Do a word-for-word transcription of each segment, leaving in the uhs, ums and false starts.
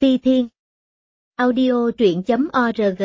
Ti Thiên. Audio truyện chấm org.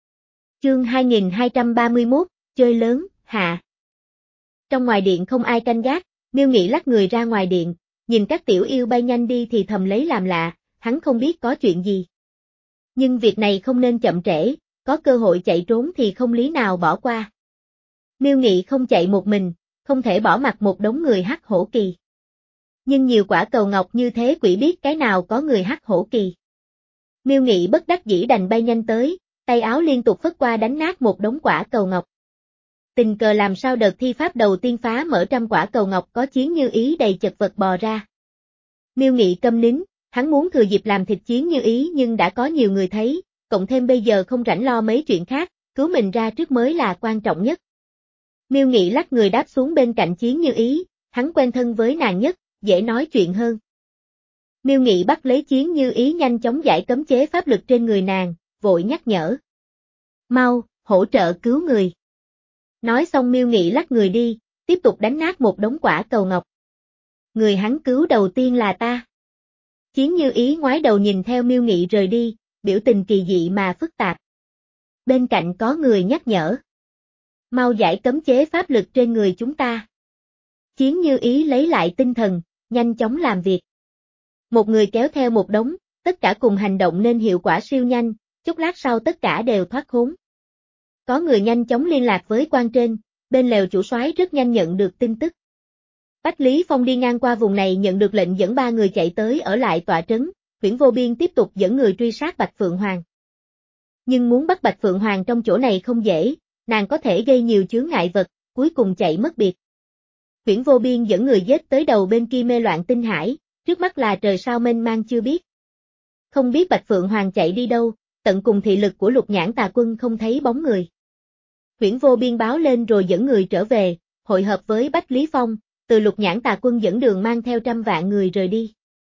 Chương hai nghìn hai trăm ba mươi mốt, chơi lớn, hạ. Trong ngoài điện không ai canh gác, Miêu Nghị lắc người ra ngoài điện, nhìn các tiểu yêu bay nhanh đi thì thầm lấy làm lạ, hắn không biết có chuyện gì. Nhưng việc này không nên chậm trễ, có cơ hội chạy trốn thì không lý nào bỏ qua. Miêu Nghị không chạy một mình, không thể bỏ mặc một đống người hắc hổ kỳ. Nhưng nhiều quả cầu ngọc như thế quỷ biết cái nào có người hắc hổ kỳ. Miêu Nghị bất đắc dĩ đành bay nhanh tới, tay áo liên tục phất qua đánh nát một đống quả cầu ngọc. Tình cờ làm sao đợt thi pháp đầu tiên phá mở trăm quả cầu ngọc có Chiến Như Ý đầy chật vật bò ra. Miêu Nghị câm nín, hắn muốn thừa dịp làm thịt Chiến Như Ý nhưng đã có nhiều người thấy, cộng thêm bây giờ không rảnh lo mấy chuyện khác, cứu mình ra trước mới là quan trọng nhất. Miêu Nghị lắc người đáp xuống bên cạnh Chiến Như Ý, hắn quen thân với nàng nhất, dễ nói chuyện hơn. Miêu Nghị bắt lấy Chiến Như Ý nhanh chóng giải cấm chế pháp lực trên người nàng, vội nhắc nhở. Mau, hỗ trợ cứu người. Nói xong Miêu Nghị lắc người đi, tiếp tục đánh nát một đống quả cầu ngọc. Người hắn cứu đầu tiên là ta. Chiến Như Ý ngoái đầu nhìn theo Miêu Nghị rời đi, biểu tình kỳ dị mà phức tạp. Bên cạnh có người nhắc nhở. Mau giải cấm chế pháp lực trên người chúng ta. Chiến Như Ý lấy lại tinh thần, nhanh chóng làm việc. Một người kéo theo một đống, tất cả cùng hành động nên hiệu quả siêu nhanh, chốc lát sau tất cả đều thoát khốn. Có người nhanh chóng liên lạc với quan trên, bên lều chủ soái rất nhanh nhận được tin tức. Bách Lý Phong đi ngang qua vùng này nhận được lệnh dẫn ba người chạy tới ở lại tọa trấn, Huyễn Vô Biên tiếp tục dẫn người truy sát Bạch Phượng Hoàng. Nhưng muốn bắt Bạch Phượng Hoàng trong chỗ này không dễ, nàng có thể gây nhiều chướng ngại vật, cuối cùng chạy mất biệt. Huyễn Vô Biên dẫn người giết tới đầu bên kia mê loạn tinh hải, trước mắt là trời sao mênh mang chưa biết. Không biết Bạch Phượng Hoàng chạy đi đâu, tận cùng thị lực của Lục Nhãn Tà Quân không thấy bóng người. Huyễn Vô Biên báo lên rồi dẫn người trở về, hội hợp với Bách Lý Phong, từ Lục Nhãn Tà Quân dẫn đường mang theo trăm vạn người rời đi.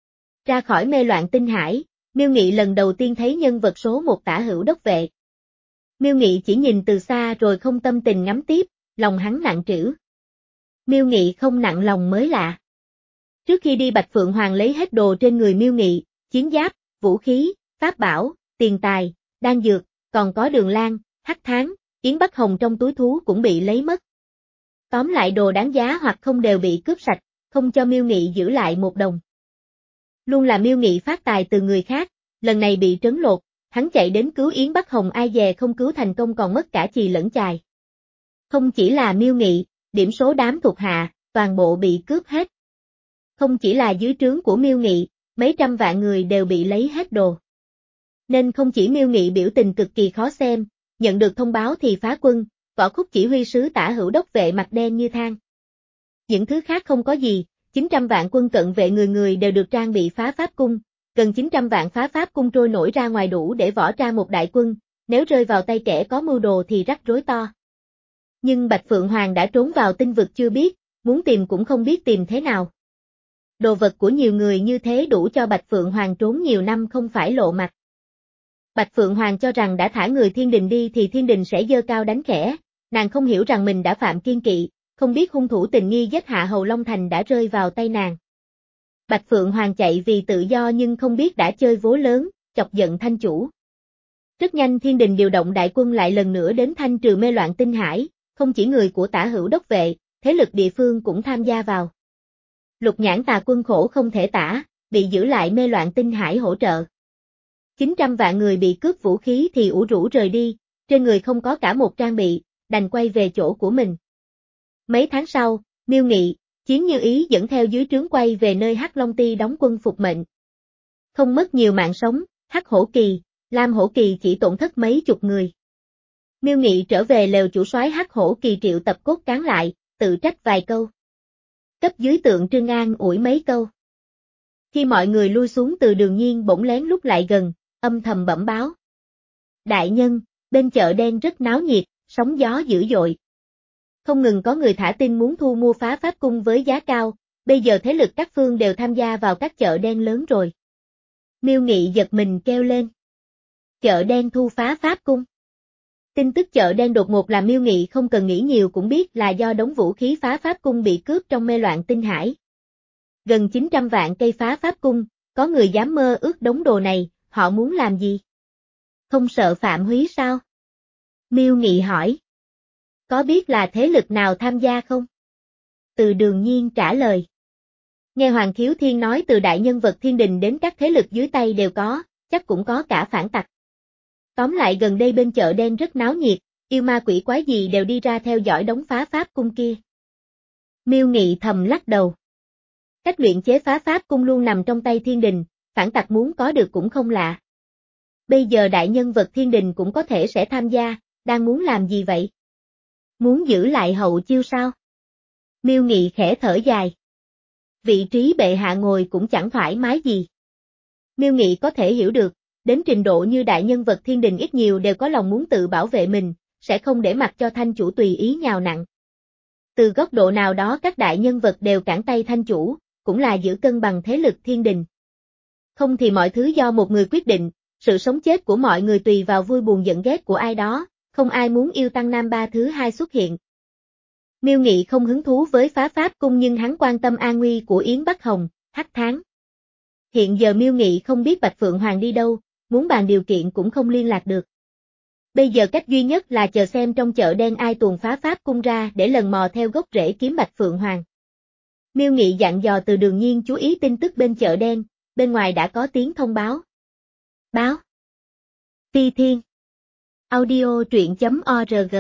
Ra khỏi mê loạn tinh hải, Miêu Nghị lần đầu tiên thấy nhân vật số một Tả Hữu Đốc Vệ. Miêu Nghị chỉ nhìn từ xa rồi không tâm tình ngắm tiếp, lòng hắn nặng trĩu. Miêu Nghị không nặng lòng mới lạ. Trước khi đi Bạch Phượng Hoàng lấy hết đồ trên người Miêu Nghị, chiến giáp, vũ khí, pháp bảo, tiền tài, đan dược, còn có Đường Lan, Hắc Tháng, Yến Bắc Hồng trong túi thú cũng bị lấy mất. Tóm lại đồ đáng giá hoặc không đều bị cướp sạch, không cho Miêu Nghị giữ lại một đồng. Luôn là Miêu Nghị phát tài từ người khác, lần này bị trấn lột, hắn chạy đến cứu Yến Bắc Hồng ai dè không cứu thành công còn mất cả chì lẫn chài. Không chỉ là Miêu Nghị, điểm số đám thuộc hạ, toàn bộ bị cướp hết. Không chỉ là dưới trướng của Miêu Nghị, mấy trăm vạn người đều bị lấy hết đồ. Nên không chỉ Miêu Nghị biểu tình cực kỳ khó xem, nhận được thông báo thì phá quân, Võ Khúc chỉ huy sứ Tả Hữu Đốc Vệ mặt đen như than. Những thứ khác không có gì, chín trăm vạn quân cận vệ người người đều được trang bị phá pháp cung, gần chín trăm vạn phá pháp cung trôi nổi ra ngoài đủ để võ ra một đại quân, nếu rơi vào tay kẻ có mưu đồ thì rắc rối to. Nhưng Bạch Phượng Hoàng đã trốn vào tinh vực chưa biết, muốn tìm cũng không biết tìm thế nào. Đồ vật của nhiều người như thế đủ cho Bạch Phượng Hoàng trốn nhiều năm không phải lộ mặt. Bạch Phượng Hoàng cho rằng đã thả người thiên đình đi thì thiên đình sẽ giơ cao đánh khẽ, nàng không hiểu rằng mình đã phạm kiên kỵ, không biết hung thủ tình nghi giết hạ Hầu Long Thành đã rơi vào tay nàng. Bạch Phượng Hoàng chạy vì tự do nhưng không biết đã chơi vố lớn, chọc giận thanh chủ. Rất nhanh thiên đình điều động đại quân lại lần nữa đến thanh trừ mê loạn tinh hải, không chỉ người của Tả Hữu Đốc Vệ, thế lực địa phương cũng tham gia vào. Lục Nhãn Tà Quân khổ không thể tả, bị giữ lại mê loạn tinh hải hỗ trợ. chín trăm vạn người bị cướp vũ khí thì ủ rũ rời đi, trên người không có cả một trang bị, đành quay về chỗ của mình. Mấy tháng sau, Miêu Nghị, Chiến Như Ý dẫn theo dưới trướng quay về nơi Hắc Long Ti đóng quân phục mệnh. Không mất nhiều mạng sống, Hắc Hổ Kỳ, Lam Hổ Kỳ chỉ tổn thất mấy chục người. Miêu Nghị trở về lều chủ soái Hắc Hổ Kỳ triệu tập cốt cán lại, tự trách vài câu. Cấp dưới Tượng Trưng an ủi mấy câu. Khi mọi người lui xuống từ Đường Nhiên bỗng lén lúc lại gần, âm thầm bẩm báo. Đại nhân, bên chợ đen rất náo nhiệt, sóng gió dữ dội. Không ngừng có người thả tin muốn thu mua phá pháp cung với giá cao, bây giờ thế lực các phương đều tham gia vào các chợ đen lớn rồi. Miêu Nghị giật mình kêu lên. Chợ đen thu phá pháp cung. Tin tức chợ đen đột ngột làm Miêu Nghị không cần nghĩ nhiều cũng biết là do đống vũ khí phá pháp cung bị cướp trong mê loạn tinh hải. Gần chín trăm vạn cây phá pháp cung, có người dám mơ ước đống đồ này, họ muốn làm gì? Không sợ phạm húy sao? Miêu Nghị hỏi. Có biết là thế lực nào tham gia không? Từ Đường Nhiên trả lời. Nghe Hoàng Khiếu Thiên nói từ đại nhân vật thiên đình đến các thế lực dưới tay đều có, chắc cũng có cả phản tặc. Tóm lại gần đây bên chợ đen rất náo nhiệt, yêu ma quỷ quái gì đều đi ra theo dõi đống phá pháp cung kia. Miêu Nghị thầm lắc đầu. Cách luyện chế phá pháp cung luôn nằm trong tay thiên đình, phản tặc muốn có được cũng không lạ. Bây giờ đại nhân vật thiên đình cũng có thể sẽ tham gia, đang muốn làm gì vậy? Muốn giữ lại hậu chiêu sao? Miêu Nghị khẽ thở dài. Vị trí bệ hạ ngồi cũng chẳng thoải mái gì. Miêu Nghị có thể hiểu được, đến trình độ như đại nhân vật thiên đình ít nhiều đều có lòng muốn tự bảo vệ mình, sẽ không để mặc cho thanh chủ tùy ý nhào nặn. Từ góc độ nào đó các đại nhân vật đều cản tay thanh chủ, cũng là giữ cân bằng thế lực thiên đình. Không thì mọi thứ do một người quyết định, sự sống chết của mọi người tùy vào vui buồn giận ghét của ai đó, không ai muốn yêu tăng nam ba thứ hai xuất hiện. Miêu Nghị không hứng thú với phá pháp cung nhưng hắn quan tâm an nguy của Yến Bắc Hồng, Hắc Tháng. Hiện giờ Miêu Nghị không biết Bạch Phượng Hoàng đi đâu, muốn bàn điều kiện cũng không liên lạc được. Bây giờ cách duy nhất là chờ xem trong chợ đen ai tuồn phá pháp cung ra để lần mò theo gốc rễ kiếm Bạch Phượng Hoàng. Miêu Nghị dặn dò Từ Đường Nhiên chú ý tin tức bên chợ đen, bên ngoài đã có tiếng thông báo. Báo. Ti Thiên. Audio truyện chấm org.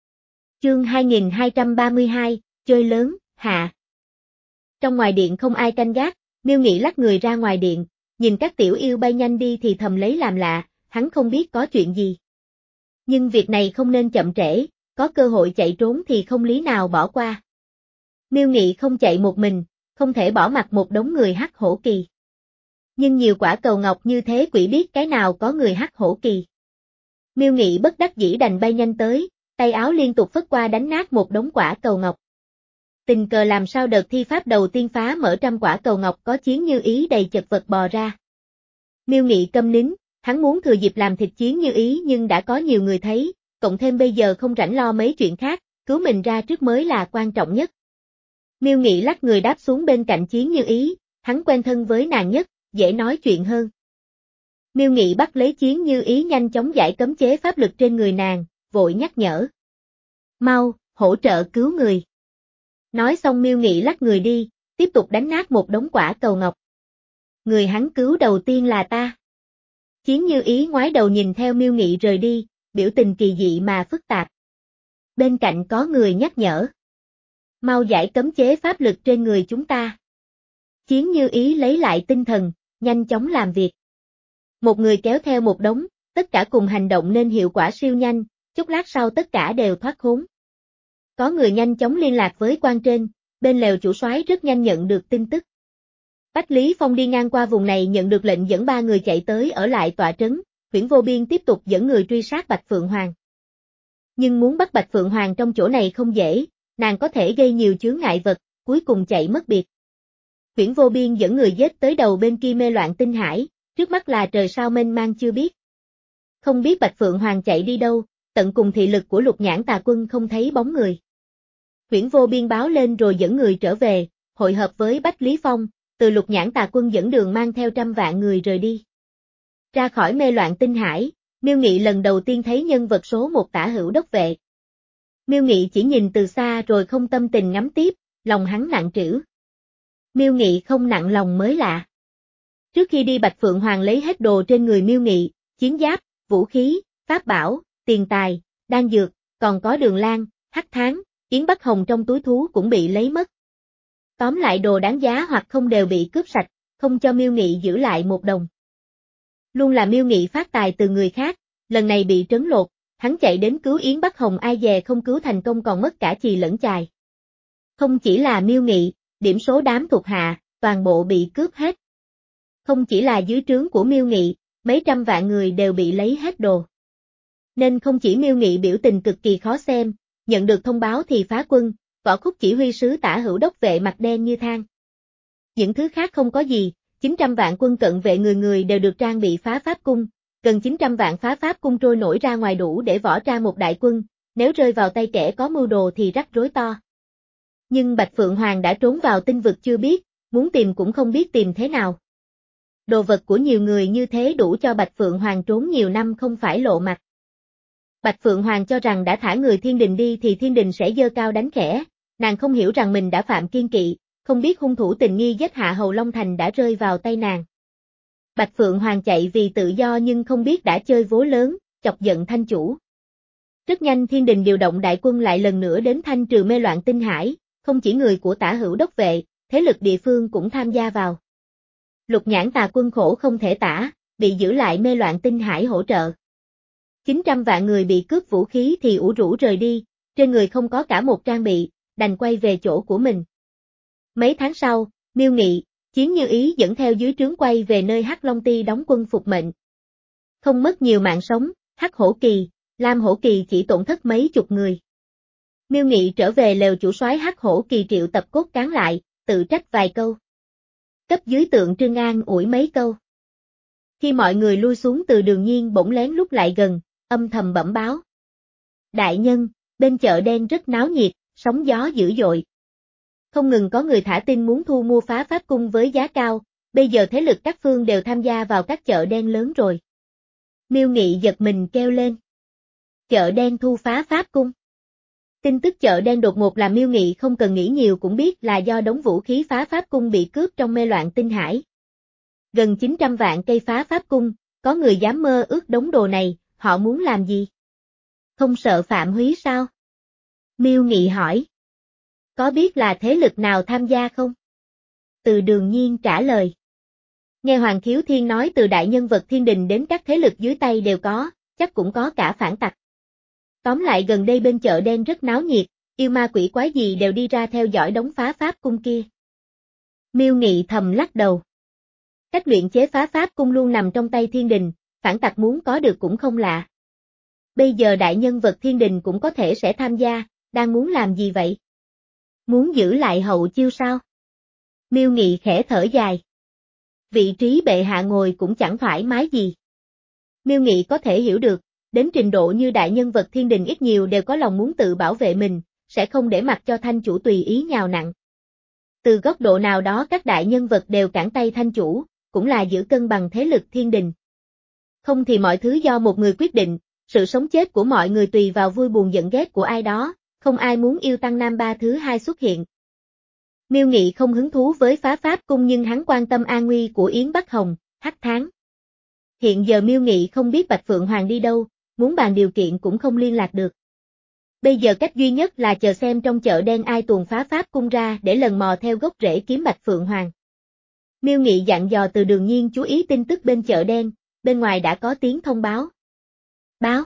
Chương hai nghìn hai trăm ba mươi hai, chơi lớn, hạ. Trong ngoài điện không ai canh gác, Miêu Nghị lắc người ra ngoài điện, nhìn các tiểu yêu bay nhanh đi thì thầm lấy làm lạ, hắn không biết có chuyện gì. Nhưng việc này không nên chậm trễ, có cơ hội chạy trốn thì không lý nào bỏ qua. Miêu Nghị không chạy một mình, không thể bỏ mặc một đống người hắc hổ kỳ. Nhưng nhiều quả cầu ngọc như thế quỷ biết cái nào có người hắc hổ kỳ. Miêu Nghị bất đắc dĩ đành bay nhanh tới, tay áo liên tục phất qua đánh nát một đống quả cầu ngọc. Tình cờ làm sao đợt thi pháp đầu tiên phá mở trăm quả cầu ngọc có Chiến Như Ý đầy chật vật bò ra. Miêu Nghị câm nín, hắn muốn thừa dịp làm thịt Chiến Như Ý nhưng đã có nhiều người thấy, cộng thêm bây giờ không rảnh lo mấy chuyện khác, cứu mình ra trước mới là quan trọng nhất. Miêu Nghị lắc người đáp xuống bên cạnh Chiến Như Ý, hắn quen thân với nàng nhất, dễ nói chuyện hơn. Miêu Nghị bắt lấy Chiến Như Ý nhanh chóng giải cấm chế pháp lực trên người nàng, vội nhắc nhở. Mau, hỗ trợ cứu người. Nói xong Miêu Nghị lắc người đi, tiếp tục đánh nát một đống quả cầu ngọc. Người hắn cứu đầu tiên là ta. Chiến Như Ý ngoái đầu nhìn theo Miêu Nghị rời đi, biểu tình kỳ dị mà phức tạp. Bên cạnh có người nhắc nhở. Mau giải cấm chế pháp lực trên người chúng ta. Chiến Như Ý lấy lại tinh thần, nhanh chóng làm việc. Một người kéo theo một đống, tất cả cùng hành động nên hiệu quả siêu nhanh, chốc lát sau tất cả đều thoát khốn. Có người nhanh chóng liên lạc với quan trên, bên lều chủ soái rất nhanh nhận được tin tức. Bách Lý Phong đi ngang qua vùng này nhận được lệnh dẫn ba người chạy tới ở lại tọa trấn, Huyễn Vô Biên tiếp tục dẫn người truy sát Bạch Phượng Hoàng. Nhưng muốn bắt Bạch Phượng Hoàng trong chỗ này không dễ, nàng có thể gây nhiều chướng ngại vật, cuối cùng chạy mất biệt. Huyễn Vô Biên dẫn người giết tới đầu bên kia mê loạn tinh hải, trước mắt là trời sao mênh mang chưa biết. Không biết Bạch Phượng Hoàng chạy đi đâu, tận cùng thị lực của Lục Nhãn Tà Quân không thấy bóng người. Huyễn Vô Biên báo lên rồi dẫn người trở về, hội hợp với Bách Lý Phong, từ Lục Nhãn Tà Quân dẫn đường mang theo trăm vạn người rời đi. Ra khỏi mê loạn tinh hải, Miêu Nghị lần đầu tiên thấy nhân vật số một Tả Hữu Đốc Vệ. Miêu Nghị chỉ nhìn từ xa rồi không tâm tình ngắm tiếp, lòng hắn nặng trĩu. Miêu Nghị không nặng lòng mới lạ. Trước khi đi Bạch Phượng Hoàng lấy hết đồ trên người Miêu Nghị, chiến giáp, vũ khí, pháp bảo, tiền tài, đan dược, còn có Đường Lan, Hắc Tháng, Yến Bắc Hồng trong túi thú cũng bị lấy mất. Tóm lại đồ đáng giá hoặc không đều bị cướp sạch, không cho Miêu Nghị giữ lại một đồng. Luôn là Miêu Nghị phát tài từ người khác, lần này bị trấn lột, hắn chạy đến cứu Yến Bắc Hồng ai dè không cứu thành công còn mất cả chì lẫn chài. Không chỉ là Miêu Nghị, điểm số đám thuộc hạ, toàn bộ bị cướp hết. Không chỉ là dưới trướng của Miêu Nghị, mấy trăm vạn người đều bị lấy hết đồ. Nên không chỉ Miêu Nghị biểu tình cực kỳ khó xem, nhận được thông báo thì phá quân, Võ Khúc chỉ huy sứ Tả Hữu Đốc Vệ mặt đen như than. Những thứ khác không có gì, chín trăm vạn quân cận vệ người người đều được trang bị phá pháp cung, gần chín trăm vạn phá pháp cung trôi nổi ra ngoài đủ để võ ra một đại quân, nếu rơi vào tay kẻ có mưu đồ thì rắc rối to. Nhưng Bạch Phượng Hoàng đã trốn vào tinh vực chưa biết, muốn tìm cũng không biết tìm thế nào. Đồ vật của nhiều người như thế đủ cho Bạch Phượng Hoàng trốn nhiều năm không phải lộ mặt. Bạch Phượng Hoàng cho rằng đã thả người thiên đình đi thì thiên đình sẽ giơ cao đánh khẽ, nàng không hiểu rằng mình đã phạm kiên kỵ, không biết hung thủ tình nghi giết hạ Hầu Long Thành đã rơi vào tay nàng. Bạch Phượng Hoàng chạy vì tự do nhưng không biết đã chơi vố lớn, chọc giận Thanh chủ. Rất nhanh thiên đình điều động đại quân lại lần nữa đến thanh trừ mê loạn tinh hải, không chỉ người của Tả Hữu Đốc vệ, thế lực địa phương cũng tham gia vào. Lục Nhãn Tà quân khổ không thể tả, bị giữ lại mê loạn tinh hải hỗ trợ. chín trăm vạn người bị cướp vũ khí thì ủ rũ rời đi, trên người không có cả một trang bị, đành quay về chỗ của mình. Mấy tháng sau, Miêu Nghị, Chiến Như Ý dẫn theo dưới trướng quay về nơi Hắc Long Ti đóng quân phục mệnh. Không mất nhiều mạng sống, Hắc Hổ Kỳ, Lam Hổ Kỳ chỉ tổn thất mấy chục người. Miêu Nghị trở về lều chủ soái Hắc Hổ Kỳ triệu tập cốt cán lại, tự trách vài câu. Cấp dưới Tượng Trưng An ủi mấy câu. Khi mọi người lui xuống từ Đường Nhiên bỗng lén lúc lại gần, âm thầm bẩm báo. Đại nhân, bên chợ đen rất náo nhiệt, sóng gió dữ dội. Không ngừng có người thả tin muốn thu mua phá pháp cung với giá cao, bây giờ thế lực các phương đều tham gia vào các chợ đen lớn rồi. Miêu Nghị giật mình kêu lên. Chợ đen thu phá pháp cung. Tin tức chợ đen đột ngột làm Miêu Nghị không cần nghĩ nhiều cũng biết là do đống vũ khí phá pháp cung bị cướp trong mê loạn tinh hải. Gần chín trăm vạn cây phá pháp cung, có người dám mơ ước đống đồ này, họ muốn làm gì? Không sợ phạm húy sao? Miêu Nghị hỏi. Có biết là thế lực nào tham gia không? Từ Đường Nhiên trả lời. Nghe Hoàng Khiếu Thiên nói từ đại nhân vật thiên đình đến các thế lực dưới tay đều có, chắc cũng có cả phản tặc. Tóm lại gần đây bên chợ đen rất náo nhiệt, yêu ma quỷ quái gì đều đi ra theo dõi đống phá pháp cung kia. Miêu Nghị thầm lắc đầu. Cách luyện chế phá pháp cung luôn nằm trong tay thiên đình, phản tặc muốn có được cũng không lạ. Bây giờ đại nhân vật thiên đình cũng có thể sẽ tham gia, đang muốn làm gì vậy? Muốn giữ lại hậu chiêu sao? Miêu Nghị khẽ thở dài. Vị trí bệ hạ ngồi cũng chẳng thoải mái gì. Miêu Nghị có thể hiểu được, đến trình độ như đại nhân vật thiên đình ít nhiều đều có lòng muốn tự bảo vệ mình, sẽ không để mặc cho thanh chủ tùy ý nhào nặn. Từ góc độ nào đó các đại nhân vật đều cản tay thanh chủ, cũng là giữ cân bằng thế lực thiên đình. Không thì mọi thứ do một người quyết định, sự sống chết của mọi người tùy vào vui buồn giận ghét của ai đó, không ai muốn yêu tăng nam ba thứ hai xuất hiện. Miêu Nghị không hứng thú với phá pháp cung nhưng hắn quan tâm an nguy của Yến Bắc Hồng, Hắc Tháng. Hiện giờ Miêu Nghị không biết Bạch Phượng Hoàng đi đâu, muốn bàn điều kiện cũng không liên lạc được. Bây giờ cách duy nhất là chờ xem trong chợ đen ai tuồn phá pháp cung ra để lần mò theo gốc rễ kiếm Bạch Phượng Hoàng. Miêu Nghị dặn dò từ Đường Nhiên chú ý tin tức bên chợ đen, bên ngoài đã có tiếng thông báo. Báo.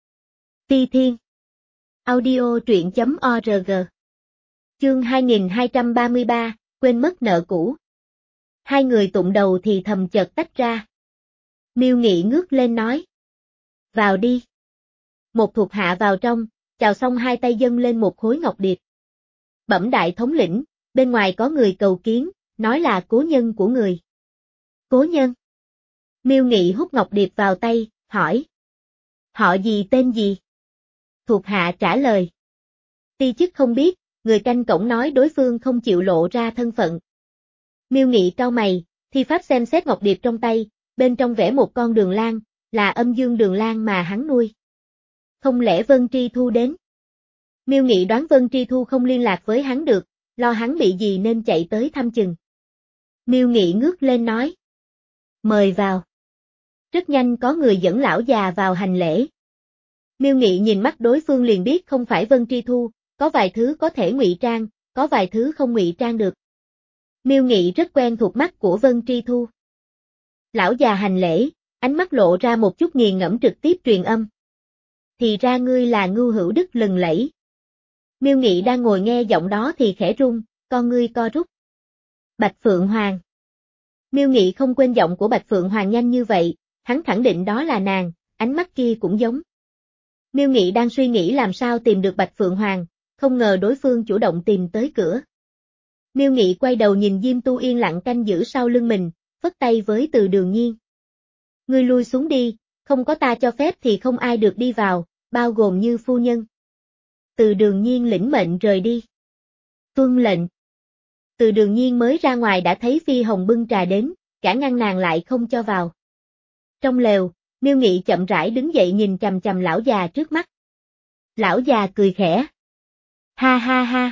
Phi Thiên. Audio truyện chấm org. Chương hai nghìn hai trăm ba mươi ba, quên mất nợ cũ. Hai người tụng đầu thì thầm chợt tách ra. Miêu Nghị ngước lên nói. Vào đi. Một thuộc hạ vào trong, chào xong hai tay dâng lên một khối ngọc điệp. Bẩm đại thống lĩnh, bên ngoài có người cầu kiến, nói là cố nhân của người. Cố nhân? Miêu Nghị hút ngọc điệp vào tay, hỏi. Họ gì tên gì? Thuộc hạ trả lời. Ti chức không biết, người canh cổng nói đối phương không chịu lộ ra thân phận. Miêu Nghị cau mày, thi pháp xem xét ngọc điệp trong tay, bên trong vẽ một con đường lang, là âm dương đường lang mà hắn nuôi. Không lẽ Vân Tri Thu đến? Miêu Nghị đoán Vân Tri Thu không liên lạc với hắn được, lo hắn bị gì nên chạy tới thăm chừng. Miêu Nghị ngước lên nói. Mời vào. Rất nhanh có người dẫn lão già vào hành lễ. Miêu Nghị nhìn mắt đối phương liền biết không phải Vân Tri Thu, có vài thứ có thể ngụy trang, có vài thứ không ngụy trang được. Miêu Nghị rất quen thuộc mắt của Vân Tri Thu. Lão già hành lễ, ánh mắt lộ ra một chút nghiền ngẫm trực tiếp truyền âm. Thì ra ngươi là Ngưu Hữu Đức lừng lẫy. Miêu Nghị đang ngồi nghe giọng đó thì khẽ run, con ngươi co rút. Bạch Phượng Hoàng. Miêu Nghị không quên giọng của Bạch Phượng Hoàng nhanh như vậy, hắn khẳng định đó là nàng, ánh mắt kia cũng giống. Miêu Nghị đang suy nghĩ làm sao tìm được Bạch Phượng Hoàng, không ngờ đối phương chủ động tìm tới cửa. Miêu Nghị quay đầu nhìn Diêm Tu yên lặng canh giữ sau lưng mình, phất tay với Từ Đường Nhiên. Ngươi lui xuống đi, không có ta cho phép thì không ai được đi vào, bao gồm như phu nhân. Từ Đường Nhiên lĩnh mệnh rời đi. Tuân lệnh. Từ Đường Nhiên mới ra ngoài đã thấy Phi Hồng bưng trà đến, cả ngăn nàng lại không cho vào. Trong lều, Miêu Nghị chậm rãi đứng dậy nhìn chằm chằm lão già trước mắt. Lão già cười khẽ. Ha ha ha.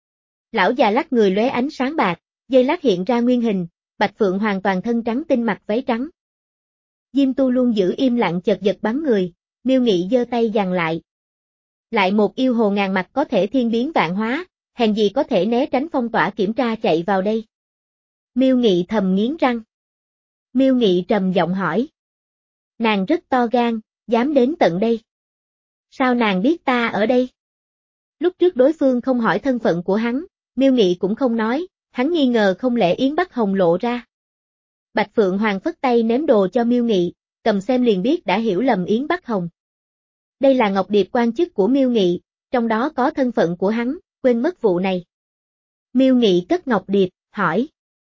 Lão già lắc người lóe ánh sáng bạc, giây lát hiện ra nguyên hình, Bạch Phượng Hoàng toàn thân trắng tinh mặc váy trắng. Diêm Tu luôn giữ im lặng chợt giật bắn người, Miêu Nghị giơ tay giằng lại. Lại một yêu hồ ngàn mặt có thể thiên biến vạn hóa, hèn gì có thể né tránh phong tỏa kiểm tra chạy vào đây. Miêu Nghị thầm nghiến răng. Miêu Nghị trầm giọng hỏi. Nàng rất to gan, dám đến tận đây. Sao nàng biết ta ở đây? Lúc trước đối phương không hỏi thân phận của hắn, Miêu Nghị cũng không nói, hắn nghi ngờ không lẽ Yến Bắc Hồng lộ ra. Bạch Phượng Hoàng phất tay ném đồ cho Miêu Nghị, cầm xem liền biết đã hiểu lầm Yến Bắc Hồng. Đây là ngọc điệp quan chức của Miêu Nghị, trong đó có thân phận của hắn, quên mất vụ này. Miêu Nghị cất ngọc điệp, hỏi.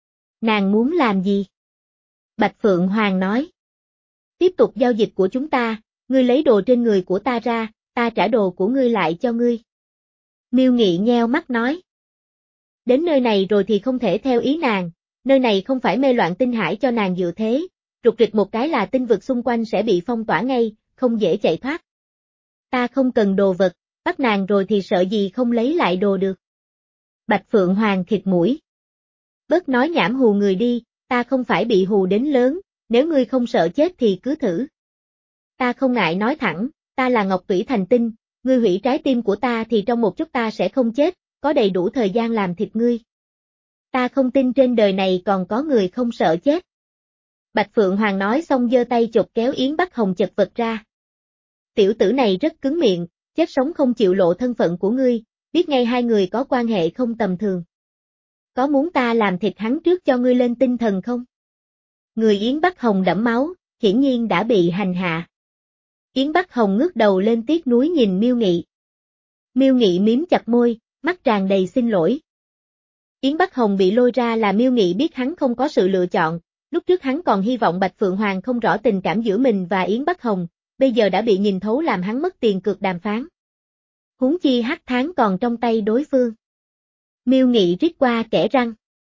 Nàng muốn làm gì? Bạch Phượng Hoàng nói. Tiếp tục giao dịch của chúng ta, ngươi lấy đồ trên người của ta ra, ta trả đồ của ngươi lại cho ngươi. Miêu Nghị nheo mắt nói. Đến nơi này rồi thì không thể theo ý nàng, nơi này không phải mê loạn tinh hải cho nàng dựa thế, rụt rịch một cái là tinh vực xung quanh sẽ bị phong tỏa ngay, không dễ chạy thoát. Ta không cần đồ vật, bắt nàng rồi thì sợ gì không lấy lại đồ được. Bạch Phượng Hoàng khịt mũi. Bớt nói nhảm hù người đi, ta không phải bị hù đến lớn, nếu ngươi không sợ chết thì cứ thử. Ta không ngại nói thẳng, ta là Ngọc Tủy Thành Tinh, ngươi hủy trái tim của ta thì trong một chút ta sẽ không chết, có đầy đủ thời gian làm thịt ngươi. Ta không tin trên đời này còn có người không sợ chết. Bạch Phượng Hoàng nói xong giơ tay chộp kéo Yến Bắc Hồng chật vật ra. Tiểu tử này rất cứng miệng, chết sống không chịu lộ thân phận của ngươi, biết ngay hai người có quan hệ không tầm thường. Có muốn ta làm thịt hắn trước cho ngươi lên tinh thần không? Người Yến Bắc Hồng đẫm máu, hiển nhiên đã bị hành hạ. Yến Bắc Hồng ngước đầu lên tiếc nuối nhìn Miêu Nghị. Miêu Nghị miếm chặt môi, mắt tràn đầy xin lỗi. Yến Bắc Hồng bị lôi ra là Miêu Nghị biết hắn không có sự lựa chọn, lúc trước hắn còn hy vọng Bạch Phượng Hoàng không rõ tình cảm giữa mình và Yến Bắc Hồng, bây giờ đã bị nhìn thấu làm hắn mất tiền cược đàm phán. Huống chi hắc tháng còn trong tay đối phương. Miêu Nghị rít qua kẻ răng.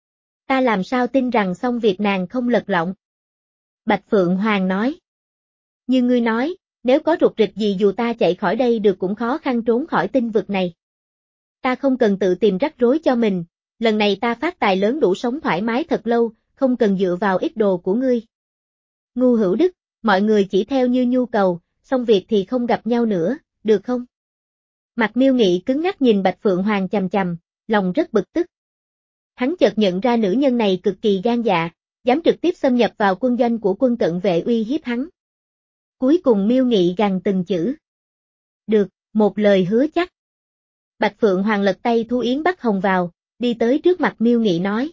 Ta làm sao tin rằng xong việc nàng không lật lọng. Bạch Phượng Hoàng nói. Như ngươi nói, nếu có rụt rịch gì dù ta chạy khỏi đây được cũng khó khăn trốn khỏi tinh vực này. Ta không cần tự tìm rắc rối cho mình, lần này ta phát tài lớn đủ sống thoải mái thật lâu, không cần dựa vào ít đồ của ngươi. Ngu hữu đức, mọi người chỉ theo như nhu cầu, xong việc thì không gặp nhau nữa, được không? Mặt Miêu Nghị cứng ngắc nhìn Bạch Phượng Hoàng chằm chằm, lòng rất bực tức. Hắn chợt nhận ra nữ nhân này cực kỳ gan dạ, dám trực tiếp xâm nhập vào quân doanh của quân cận vệ uy hiếp hắn. Cuối cùng Miêu Nghị gằn từng chữ. Được, một lời hứa chắc. Bạch Phượng Hoàng lật tay thu Yến Bắc Hồng vào, đi tới trước mặt Miêu Nghị nói.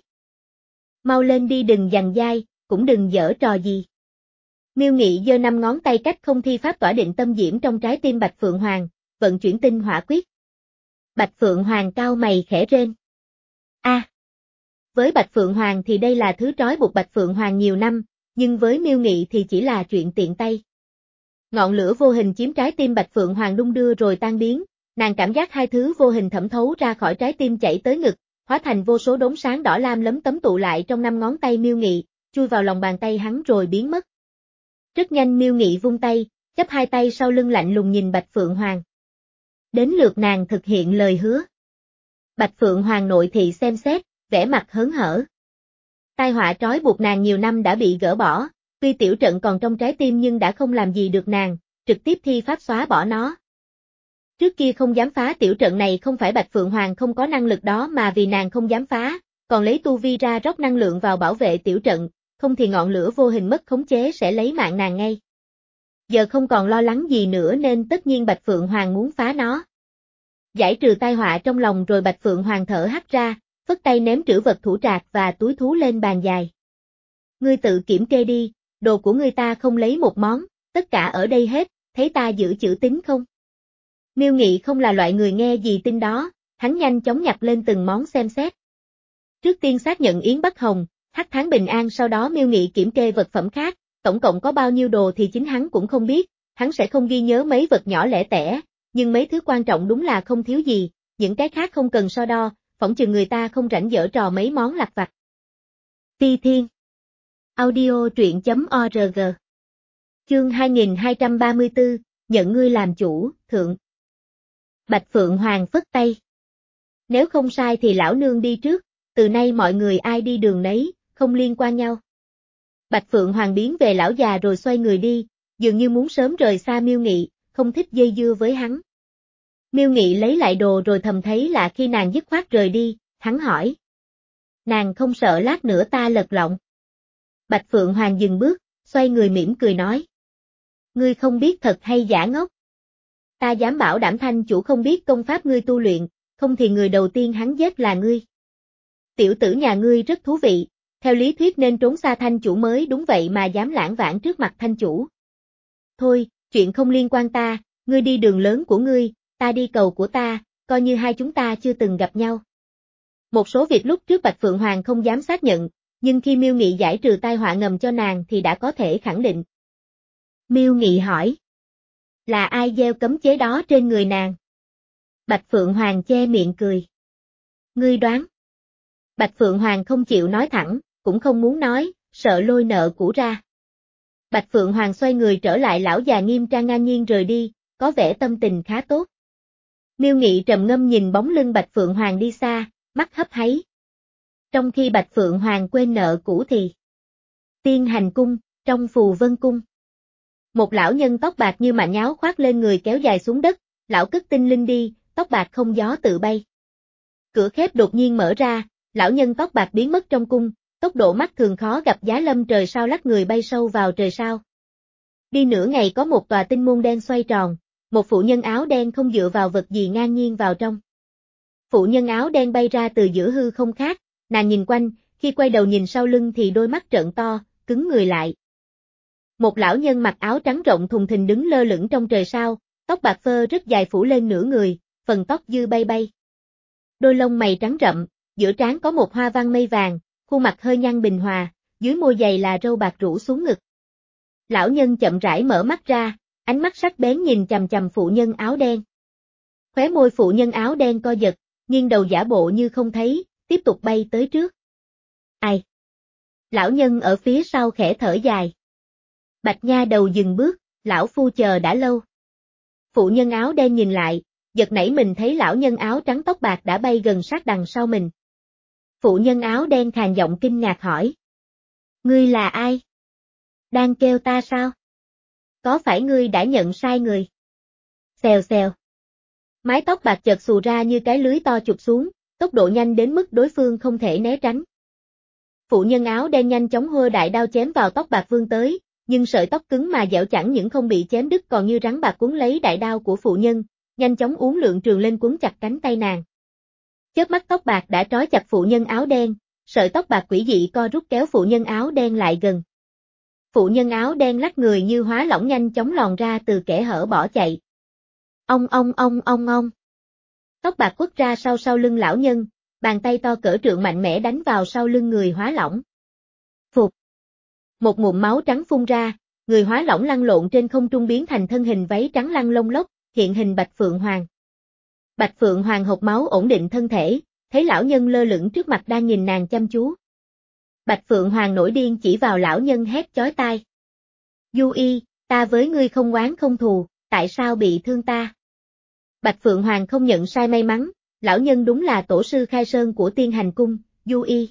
Mau lên đi đừng giằng dai, cũng đừng giở trò gì. Miêu Nghị giơ năm ngón tay cách không thi pháp tỏa định tâm diễm trong trái tim Bạch Phượng Hoàng, vận chuyển tinh hỏa quyết. Bạch Phượng Hoàng cau mày khẽ rên. A. À, với Bạch Phượng Hoàng thì đây là thứ trói buộc Bạch Phượng Hoàng nhiều năm, nhưng với Miêu Nghị thì chỉ là chuyện tiện tay. Ngọn lửa vô hình chiếm trái tim Bạch Phượng Hoàng đung đưa rồi tan biến, nàng cảm giác hai thứ vô hình thẩm thấu ra khỏi trái tim chảy tới ngực, hóa thành vô số đốm sáng đỏ lam lấm tấm tụ lại trong năm ngón tay Miêu Nghị, chui vào lòng bàn tay hắn rồi biến mất. Rất nhanh Miêu Nghị vung tay, chắp hai tay sau lưng lạnh lùng nhìn Bạch Phượng Hoàng. Đến lượt nàng thực hiện lời hứa. Bạch Phượng Hoàng nội thị xem xét, vẻ mặt hớn hở. Tai họa trói buộc nàng nhiều năm đã bị gỡ bỏ, tuy tiểu trận còn trong trái tim nhưng đã không làm gì được nàng, trực tiếp thi pháp xóa bỏ nó. Trước kia không dám phá tiểu trận này không phải Bạch Phượng Hoàng không có năng lực đó mà vì nàng không dám phá, còn lấy tu vi ra rót năng lượng vào bảo vệ tiểu trận, không thì ngọn lửa vô hình mất khống chế sẽ lấy mạng nàng ngay. Giờ không còn lo lắng gì nữa nên tất nhiên Bạch Phượng Hoàng muốn phá nó. Giải trừ tai họa trong lòng rồi Bạch Phượng Hoàng thở hắt ra, phất tay ném trữ vật thủ trạc và túi thú lên bàn dài. Ngươi tự kiểm kê đi, đồ của ngươi ta không lấy một món, tất cả ở đây hết, thấy ta giữ chữ tín không? Miêu Nghị không là loại người nghe gì tin đó, hắn nhanh chóng nhặt lên từng món xem xét. Trước tiên xác nhận Yến Bắc Hồng, hắc tháng bình an sau đó Miêu Nghị kiểm kê vật phẩm khác, tổng cộng có bao nhiêu đồ thì chính hắn cũng không biết, hắn sẽ không ghi nhớ mấy vật nhỏ lẻ tẻ, nhưng mấy thứ quan trọng đúng là không thiếu gì, những cái khác không cần so đo, phỏng chừng người ta không rảnh dở trò mấy món lặt vặt. Phi Thiên. Audio truyện chấm org. Chương hai nghìn hai trăm ba mươi tư, nhận ngươi làm chủ, thượng. Bạch Phượng Hoàng phất tay. Nếu không sai thì lão nương đi trước, từ nay mọi người ai đi đường nấy, không liên quan nhau. Bạch Phượng Hoàng biến về lão già rồi xoay người đi, dường như muốn sớm rời xa Miêu Nghị, không thích dây dưa với hắn. Miêu Nghị lấy lại đồ rồi thầm thấy lạ khi nàng dứt khoát rời đi, hắn hỏi. Nàng không sợ lát nữa ta lật lọng. Bạch Phượng Hoàng dừng bước, xoay người mỉm cười nói. Ngươi không biết thật hay giả ngốc. Ta dám bảo đảm Thanh chủ không biết công pháp ngươi tu luyện, không thì người đầu tiên hắn giết là ngươi. Tiểu tử nhà ngươi rất thú vị, theo lý thuyết nên trốn xa Thanh chủ mới đúng vậy mà dám lãng vãng trước mặt Thanh chủ. Thôi, chuyện không liên quan ta, ngươi đi đường lớn của ngươi, ta đi cầu của ta, coi như hai chúng ta chưa từng gặp nhau. Một số việc lúc trước Bạch Phượng Hoàng không dám xác nhận, nhưng khi Miêu Nghị giải trừ tai họa ngầm cho nàng thì đã có thể khẳng định. Miêu Nghị hỏi. Là ai gieo cấm chế đó trên người nàng? Bạch Phượng Hoàng che miệng cười. Ngươi đoán. Bạch Phượng Hoàng không chịu nói thẳng, cũng không muốn nói, sợ lôi nợ cũ ra. Bạch Phượng Hoàng xoay người trở lại lão già nghiêm trang ngang nhiên rời đi, có vẻ tâm tình khá tốt. Miêu Nghị trầm ngâm nhìn bóng lưng Bạch Phượng Hoàng đi xa, mắt hấp háy. Trong khi Bạch Phượng Hoàng quên nợ cũ thì Tiên Hành Cung, trong Phù Vân Cung. Một lão nhân tóc bạc như mạnh áo khoác lên người kéo dài xuống đất, lão cất tinh linh đi, tóc bạc không gió tự bay. Cửa khép đột nhiên mở ra, lão nhân tóc bạc biến mất trong cung, tốc độ mắt thường khó gặp giá lâm trời sao lắc người bay sâu vào trời sao. Đi nửa ngày có một tòa tinh môn đen xoay tròn, một phụ nhân áo đen không dựa vào vật gì ngang nhiên vào trong. Phụ nhân áo đen bay ra từ giữa hư không khác, nàng nhìn quanh, khi quay đầu nhìn sau lưng thì đôi mắt trợn to, cứng người lại. Một lão nhân mặc áo trắng rộng thùng thình đứng lơ lửng trong trời sao, tóc bạc phơ rất dài phủ lên nửa người, phần tóc dư bay bay. Đôi lông mày trắng rậm, giữa trán có một hoa văn mây vàng, khuôn mặt hơi nhăn bình hòa, dưới môi dày là râu bạc rủ xuống ngực. Lão nhân chậm rãi mở mắt ra, ánh mắt sắc bén nhìn chằm chằm phụ nhân áo đen. Khóe môi phụ nhân áo đen co giật, nghiêng đầu giả bộ như không thấy, tiếp tục bay tới trước. Ai? Lão nhân ở phía sau khẽ thở dài. Bạch nha đầu dừng bước, lão phu chờ đã lâu. Phụ nhân áo đen nhìn lại, giật nảy mình thấy lão nhân áo trắng tóc bạc đã bay gần sát đằng sau mình. Phụ nhân áo đen khàn giọng kinh ngạc hỏi. Ngươi là ai? Đang kêu ta sao? Có phải ngươi đã nhận sai người? Xèo xèo. Mái tóc bạc chợt xù ra như cái lưới to chụp xuống, tốc độ nhanh đến mức đối phương không thể né tránh. Phụ nhân áo đen nhanh chóng hơ đại đao chém vào tóc bạc vương tới, nhưng sợi tóc cứng mà dẻo chẳng những không bị chém đứt còn như rắn bạc cuốn lấy đại đao của phụ nhân, nhanh chóng uốn lượn trường lên cuốn chặt cánh tay nàng. Chớp mắt tóc bạc đã trói chặt phụ nhân áo đen, sợi tóc bạc quỷ dị co rút kéo phụ nhân áo đen lại gần. Phụ nhân áo đen lắc người như hóa lỏng nhanh chóng lòn ra từ kẽ hở bỏ chạy. Ong ong ong ong ong. Tóc bạc quất ra sau sau lưng lão nhân, bàn tay to cỡ trượng mạnh mẽ đánh vào sau lưng người hóa lỏng. Phụt. Một ngụm máu trắng phun ra, người hóa lỏng lăn lộn trên không trung biến thành thân hình váy trắng lăn lông lốc, hiện hình Bạch Phượng Hoàng. Bạch Phượng Hoàng hộc máu ổn định thân thể, thấy lão nhân lơ lửng trước mặt đang nhìn nàng chăm chú. Bạch Phượng Hoàng nổi điên chỉ vào lão nhân hét chói tai. Du Y, ta với ngươi không oán không thù, tại sao bị thương ta? Bạch Phượng Hoàng không nhận sai may mắn, lão nhân đúng là tổ sư khai sơn của Tiên Hành Cung, Du Y.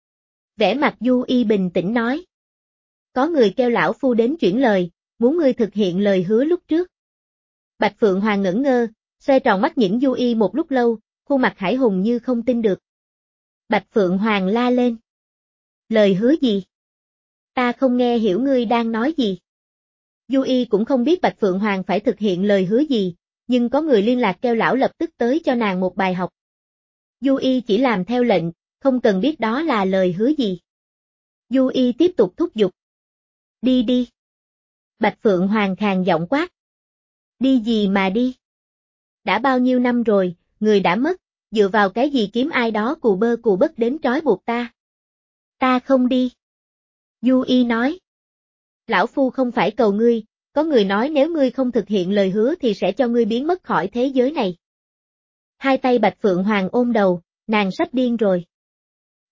Vẻ mặt Du Y bình tĩnh nói. Có người kêu lão phu đến chuyển lời, muốn ngươi thực hiện lời hứa lúc trước. Bạch Phượng Hoàng ngẩn ngơ, xoay tròn mắt nhìn Du Y một lúc lâu, khuôn mặt hải hùng như không tin được. Bạch Phượng Hoàng la lên. Lời hứa gì? Ta không nghe hiểu ngươi đang nói gì. Du Y cũng không biết Bạch Phượng Hoàng phải thực hiện lời hứa gì, nhưng có người liên lạc kêu lão lập tức tới cho nàng một bài học. Du Y chỉ làm theo lệnh, không cần biết đó là lời hứa gì. Du Y tiếp tục thúc giục. Đi đi. Bạch Phượng Hoàng khàn giọng quát. Đi gì mà đi? Đã bao nhiêu năm rồi, người đã mất, dựa vào cái gì kiếm ai đó cù bơ cù bất đến trói buộc ta? Ta không đi. Du Y nói. Lão phu không phải cầu ngươi, có người nói nếu ngươi không thực hiện lời hứa thì sẽ cho ngươi biến mất khỏi thế giới này. Hai tay Bạch Phượng Hoàng ôm đầu, nàng sắp điên rồi.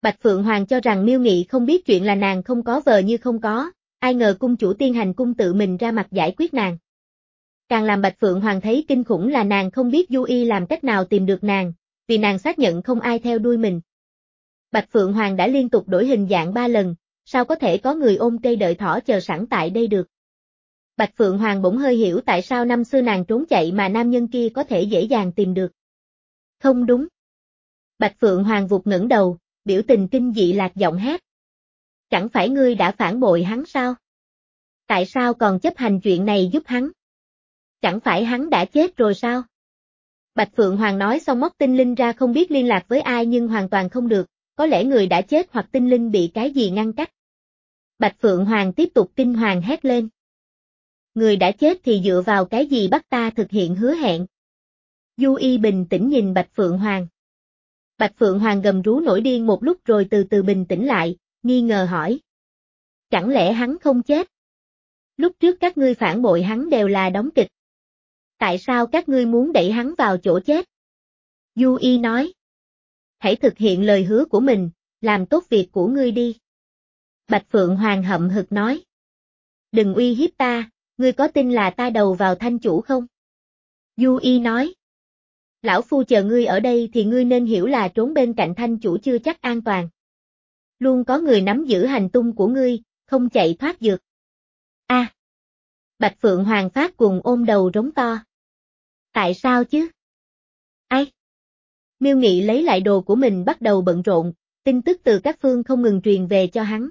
Bạch Phượng Hoàng cho rằng Miêu Nghị không biết chuyện là nàng không có vờ như không có, ai ngờ cung chủ Tiên Hành Cung tự mình ra mặt giải quyết nàng. Càng làm Bạch Phượng Hoàng thấy kinh khủng là nàng không biết Du Y làm cách nào tìm được nàng, vì nàng xác nhận không ai theo đuôi mình. Bạch Phượng Hoàng đã liên tục đổi hình dạng ba lần, sao có thể có người ôm cây đợi thỏ chờ sẵn tại đây được. Bạch Phượng Hoàng bỗng hơi hiểu tại sao năm xưa nàng trốn chạy mà nam nhân kia có thể dễ dàng tìm được. Không đúng. Bạch Phượng Hoàng vụt ngẩng đầu, biểu tình kinh dị lạc giọng hét. Chẳng phải ngươi đã phản bội hắn sao? Tại sao còn chấp hành chuyện này giúp hắn? Chẳng phải hắn đã chết rồi sao? Bạch Phượng Hoàng nói xong móc tinh linh ra không biết liên lạc với ai nhưng hoàn toàn không được, có lẽ người đã chết hoặc tinh linh bị cái gì ngăn cách. Bạch Phượng Hoàng tiếp tục kinh hoàng hét lên. Người đã chết thì dựa vào cái gì bắt ta thực hiện hứa hẹn? Du Y bình tĩnh nhìn Bạch Phượng Hoàng. Bạch Phượng Hoàng gầm rú nổi điên một lúc rồi từ từ bình tĩnh lại, nghi ngờ hỏi. Chẳng lẽ hắn không chết? Lúc trước các ngươi phản bội hắn đều là đóng kịch. Tại sao các ngươi muốn đẩy hắn vào chỗ chết? Du Y nói. Hãy thực hiện lời hứa của mình, làm tốt việc của ngươi đi. Bạch Phượng Hoàng hậm hực nói. Đừng uy hiếp ta, ngươi có tin là ta đầu vào thanh chủ không? Du Y nói. Lão phu chờ ngươi ở đây thì ngươi nên hiểu là trốn bên cạnh thanh chủ chưa chắc an toàn. Luôn có người nắm giữ hành tung của ngươi, không chạy thoát được. A. À. Bạch Phượng Hoàng phát cuồng ôm đầu rống to. Tại sao chứ? Ai? Miêu Nghị lấy lại đồ của mình bắt đầu bận rộn, tin tức từ các phương không ngừng truyền về cho hắn.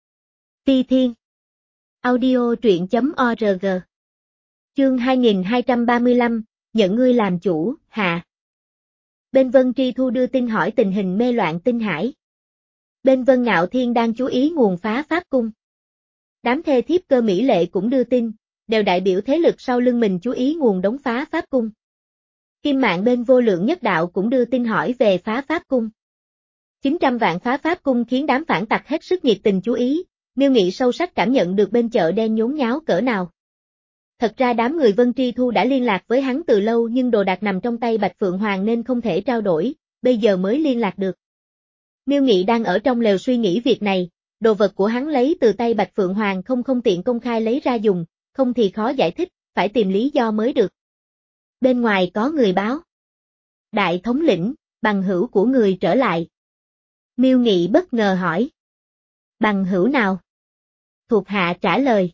Ti Thiên. Audio truyện chấm org. Chương hai nghìn hai trăm ba mươi lăm, nhận ngươi làm chủ, hạ. Bên Vân Tri Thu đưa tin hỏi tình hình mê loạn tinh hải. Bên Vân Ngạo Thiên đang chú ý nguồn phá pháp cung. Đám thê thiếp Cơ Mỹ Lệ cũng đưa tin, đều đại biểu thế lực sau lưng mình chú ý nguồn đóng phá pháp cung. Kim Mạng bên Vô Lượng Nhất Đạo cũng đưa tin hỏi về phá pháp cung. chín trăm vạn phá pháp cung khiến đám phản tặc hết sức nhiệt tình chú ý, Miêu Nghị sâu sắc cảm nhận được bên chợ đen nhốn nháo cỡ nào. Thật ra đám người Vân Tri Thu đã liên lạc với hắn từ lâu nhưng đồ đạc nằm trong tay Bạch Phượng Hoàng nên không thể trao đổi, bây giờ mới liên lạc được. Miêu Nghị đang ở trong lều suy nghĩ việc này, đồ vật của hắn lấy từ tay Bạch Phượng Hoàng không không tiện công khai lấy ra dùng, không thì khó giải thích, phải tìm lý do mới được. Bên ngoài có người báo. Đại thống lĩnh, bằng hữu của người trở lại. Miêu Nghị bất ngờ hỏi. Bằng hữu nào? Thuộc hạ trả lời.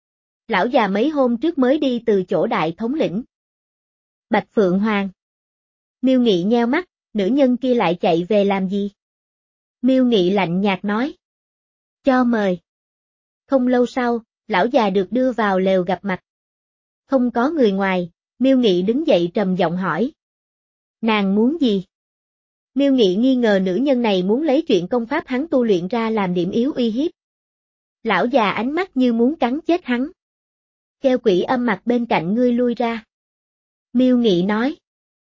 Lão già mấy hôm trước mới đi từ chỗ đại thống lĩnh. Bạch Phượng Hoàng. Miêu Nghị nheo mắt, nữ nhân kia lại chạy về làm gì? Miêu Nghị lạnh nhạt nói. Cho mời. Không lâu sau, lão già được đưa vào lều gặp mặt. Không có người ngoài, Miêu Nghị đứng dậy trầm giọng hỏi. Nàng muốn gì? Miêu Nghị nghi ngờ nữ nhân này muốn lấy chuyện công pháp hắn tu luyện ra làm điểm yếu uy hiếp. Lão già ánh mắt như muốn cắn chết hắn. Kêu quỷ âm mặt bên cạnh ngươi lui ra. Miêu Nghị nói.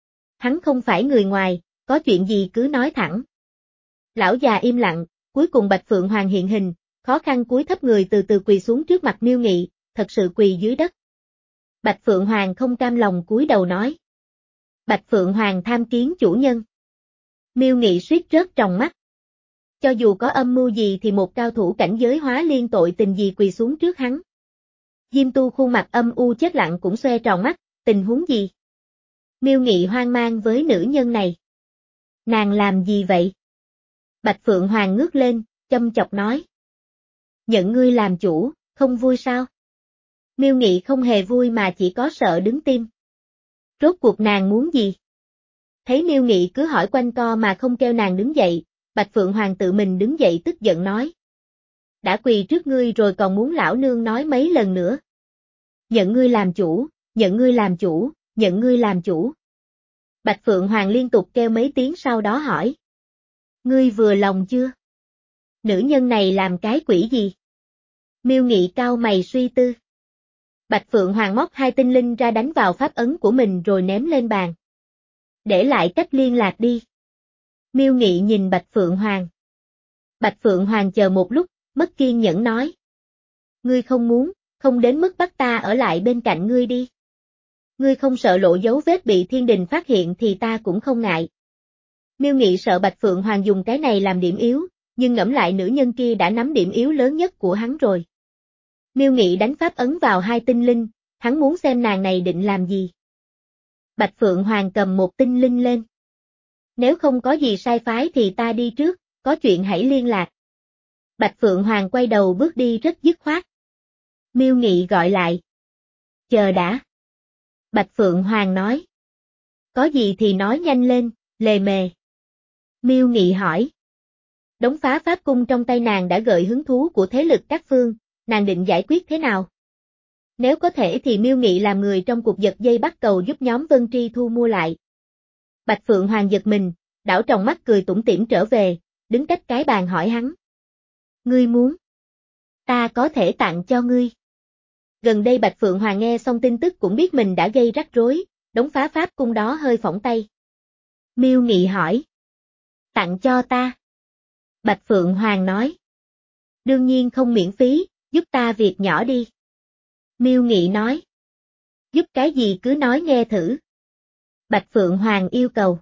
Hắn không phải người ngoài, có chuyện gì cứ nói thẳng. Lão già im lặng, cuối cùng Bạch Phượng Hoàng hiện hình, khó khăn cúi thấp người từ từ quỳ xuống trước mặt Miêu Nghị, thật sự quỳ dưới đất. Bạch Phượng Hoàng không cam lòng cúi đầu nói. Bạch Phượng Hoàng tham kiến chủ nhân. Miêu Nghị suýt rớt tròng mắt. Cho dù có âm mưu gì thì một cao thủ cảnh giới hóa liên tội tình gì quỳ xuống trước hắn. Diêm Tu khuôn mặt âm u chết lặng cũng xoe tròn mắt, tình huống gì? Miêu Nghị hoang mang với nữ nhân này. Nàng làm gì vậy? Bạch Phượng Hoàng ngước lên, châm chọc nói. Nhận ngươi làm chủ, không vui sao? Miêu Nghị không hề vui mà chỉ có sợ đứng tim. Rốt cuộc nàng muốn gì? Thấy Miêu Nghị cứ hỏi quanh co mà không kêu nàng đứng dậy, Bạch Phượng Hoàng tự mình đứng dậy tức giận nói. Đã quỳ trước ngươi rồi còn muốn lão nương nói mấy lần nữa. Nhận ngươi làm chủ, nhận ngươi làm chủ, nhận ngươi làm chủ. Bạch Phượng Hoàng liên tục kêu mấy tiếng sau đó hỏi. Ngươi vừa lòng chưa? Nữ nhân này làm cái quỷ gì? Miêu Nghị cau mày suy tư. Bạch Phượng Hoàng móc hai tinh linh ra đánh vào pháp ấn của mình rồi ném lên bàn. Để lại cách liên lạc đi. Miêu Nghị nhìn Bạch Phượng Hoàng. Bạch Phượng Hoàng chờ một lúc, mất kiên nhẫn nói. Ngươi không muốn, không đến mức bắt ta ở lại bên cạnh ngươi đi. Ngươi không sợ lộ dấu vết bị thiên đình phát hiện thì ta cũng không ngại. Miêu Nghị sợ Bạch Phượng Hoàng dùng cái này làm điểm yếu, nhưng ngẫm lại nữ nhân kia đã nắm điểm yếu lớn nhất của hắn rồi. Miêu Nghị đánh pháp ấn vào hai tinh linh, hắn muốn xem nàng này định làm gì. Bạch Phượng Hoàng cầm một tinh linh lên. Nếu không có gì sai phái thì ta đi trước, có chuyện hãy liên lạc. Bạch Phượng Hoàng quay đầu bước đi rất dứt khoát. Miêu Nghị gọi lại. Chờ đã. Bạch Phượng Hoàng nói. Có gì thì nói nhanh lên, lề mề. Miêu Nghị hỏi. Đống phá pháp cung trong tay nàng đã gợi hứng thú của thế lực các phương, nàng định giải quyết thế nào? Nếu có thể thì Miêu Nghị làm người trong cuộc giật dây bắt cầu giúp nhóm Vân Tri thu mua lại. Bạch Phượng Hoàng giật mình, đảo tròng mắt cười tủm tỉm trở về, đứng cách cái bàn hỏi hắn. Ngươi muốn? Ta có thể tặng cho ngươi. Gần đây Bạch Phượng Hoàng nghe xong tin tức cũng biết mình đã gây rắc rối, đống phá pháp cung đó hơi phỏng tay. Miêu Nghị hỏi. Tặng cho ta. Bạch Phượng Hoàng nói. Đương nhiên không miễn phí, giúp ta việc nhỏ đi. Miêu Nghị nói. Giúp cái gì cứ nói nghe thử. Bạch Phượng Hoàng yêu cầu.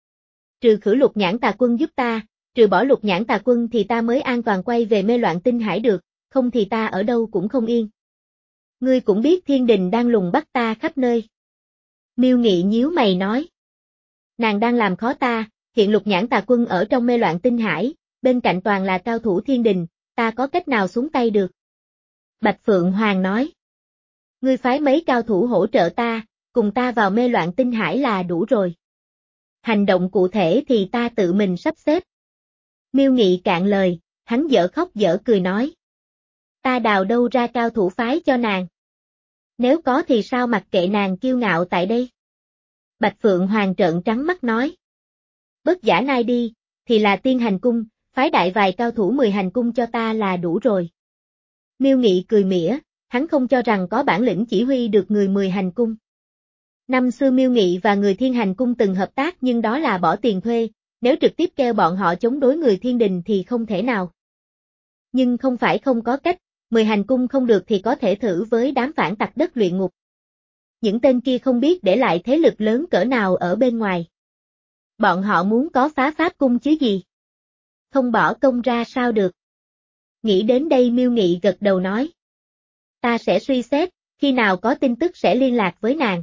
Trừ khử Lục Nhãn Tà Quân giúp ta, trừ bỏ Lục Nhãn Tà Quân thì ta mới an toàn quay về mê loạn tinh hải được, không thì ta ở đâu cũng không yên. Ngươi cũng biết thiên đình đang lùng bắt ta khắp nơi. Miêu Nghị nhíu mày nói. Nàng đang làm khó ta, hiện Lục Nhãn Tà Quân ở trong mê loạn tinh hải, bên cạnh toàn là cao thủ thiên đình, ta có cách nào xuống tay được? Bạch Phượng Hoàng nói. Ngươi phái mấy cao thủ hỗ trợ ta, cùng ta vào mê loạn tinh hải là đủ rồi. Hành động cụ thể thì ta tự mình sắp xếp. Miêu Nghị cạn lời, hắn dở khóc dở cười nói. Ta đào đâu ra cao thủ phái cho nàng. Nếu có thì sao mặc kệ nàng kiêu ngạo tại đây? Bạch Phượng Hoàng trợn trắng mắt nói. Bất giả nai đi, thì là tiên hành cung, phái đại vài cao thủ mười hành cung cho ta là đủ rồi. Miêu Nghị cười mỉa, hắn không cho rằng có bản lĩnh chỉ huy được người mười hành cung. Năm xưa Miêu Nghị và người thiên hành cung từng hợp tác nhưng đó là bỏ tiền thuê, nếu trực tiếp kêu bọn họ chống đối người thiên đình thì không thể nào. Nhưng không phải không có cách, mười hành cung không được thì có thể thử với đám phản tặc đất luyện ngục. Những tên kia không biết để lại thế lực lớn cỡ nào ở bên ngoài. Bọn họ muốn có phá pháp cung chứ gì. Không bỏ công ra sao được. Nghĩ đến đây Miêu Nghị gật đầu nói. Ta sẽ suy xét, khi nào có tin tức sẽ liên lạc với nàng.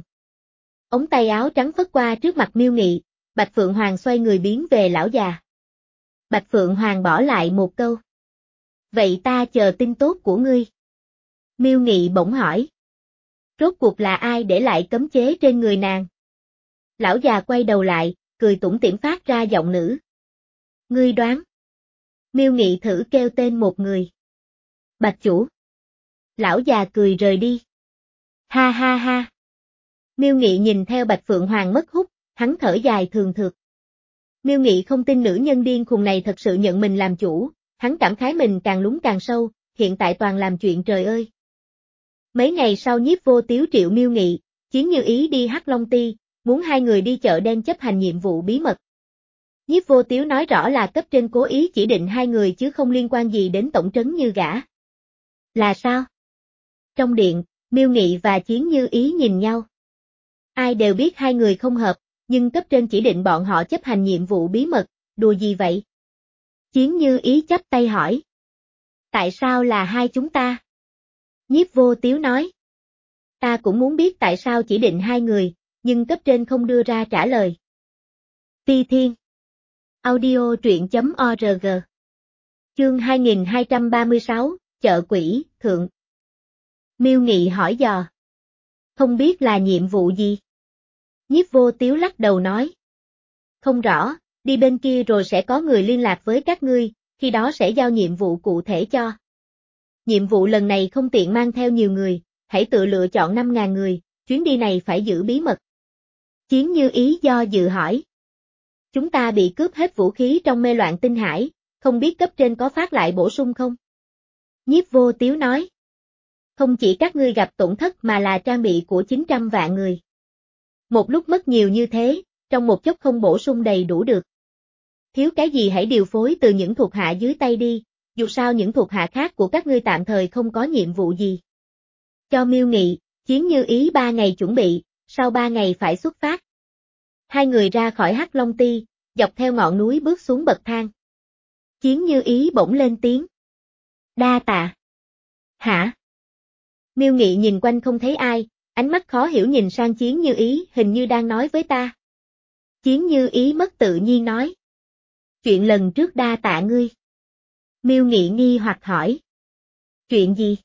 Ống tay áo trắng phất qua trước mặt Miêu Nghị, Bạch Phượng Hoàng xoay người biến về lão già. Bạch Phượng Hoàng bỏ lại một câu. Vậy ta chờ tin tốt của ngươi. Miêu Nghị bỗng hỏi. Rốt cuộc là ai để lại cấm chế trên người nàng? Lão già quay đầu lại, cười tủm tỉm phát ra giọng nữ. Ngươi đoán. Miêu Nghị thử kêu tên một người. Bạch chủ. Lão già cười rời đi. Ha ha ha. Miêu Nghị nhìn theo Bạch Phượng Hoàng mất hút, hắn thở dài thường thượt. Miêu Nghị không tin nữ nhân điên khùng này thật sự nhận mình làm chủ, hắn cảm khái mình càng lún càng sâu, hiện tại toàn làm chuyện trời ơi. Mấy ngày sau Nhiếp Vô Tiếu triệu Miêu Nghị, Chiến Như Ý đi Hắc Long Ti, muốn hai người đi chợ đen chấp hành nhiệm vụ bí mật. Nhiếp Vô Tiếu nói rõ là cấp trên cố ý chỉ định hai người chứ không liên quan gì đến tổng trấn Như gã. Là sao? Trong điện, Miêu Nghị và Chiến Như Ý nhìn nhau. Ai đều biết hai người không hợp, nhưng cấp trên chỉ định bọn họ chấp hành nhiệm vụ bí mật, đùa gì vậy? Chiến Như Ý chắp tay hỏi. Tại sao là hai chúng ta? Nhiếp Vô Tiếu nói. Ta cũng muốn biết tại sao chỉ định hai người, nhưng cấp trên không đưa ra trả lời. Ti Thiên. Audio truyện chấm org. Chương hai nghìn hai trăm ba mươi sáu, chợ quỷ, thượng. Miêu Nghị hỏi dò. Không biết là nhiệm vụ gì? Nhiếp Vô Tiếu lắc đầu nói. Không rõ, đi bên kia rồi sẽ có người liên lạc với các ngươi, khi đó sẽ giao nhiệm vụ cụ thể cho. Nhiệm vụ lần này không tiện mang theo nhiều người, hãy tự lựa chọn năm nghìn người, chuyến đi này phải giữ bí mật. Chiến Như Ý do dự hỏi. Chúng ta bị cướp hết vũ khí trong mê loạn tinh hải, không biết cấp trên có phát lại bổ sung không? Nhiếp Vô Tiếu nói. Không chỉ các ngươi gặp tổn thất mà là trang bị của chín trăm vạn người. Một lúc mất nhiều như thế, trong một chốc không bổ sung đầy đủ được. Thiếu cái gì hãy điều phối từ những thuộc hạ dưới tay đi, dù sao những thuộc hạ khác của các ngươi tạm thời không có nhiệm vụ gì. Cho Miêu Nghị, Chiến Như Ý ba ngày chuẩn bị, sau ba ngày phải xuất phát. Hai người ra khỏi Hắc Long Ti, dọc theo ngọn núi bước xuống bậc thang. Chiến Như Ý bỗng lên tiếng. Đa tạ. Hả? Miêu Nghị nhìn quanh không thấy ai, ánh mắt khó hiểu nhìn sang Chiến Như Ý, hình như đang nói với ta. Chiến Như Ý mất tự nhiên nói. Chuyện lần trước đa tạ ngươi. Miêu Nghị nghi hoặc hỏi. Chuyện gì?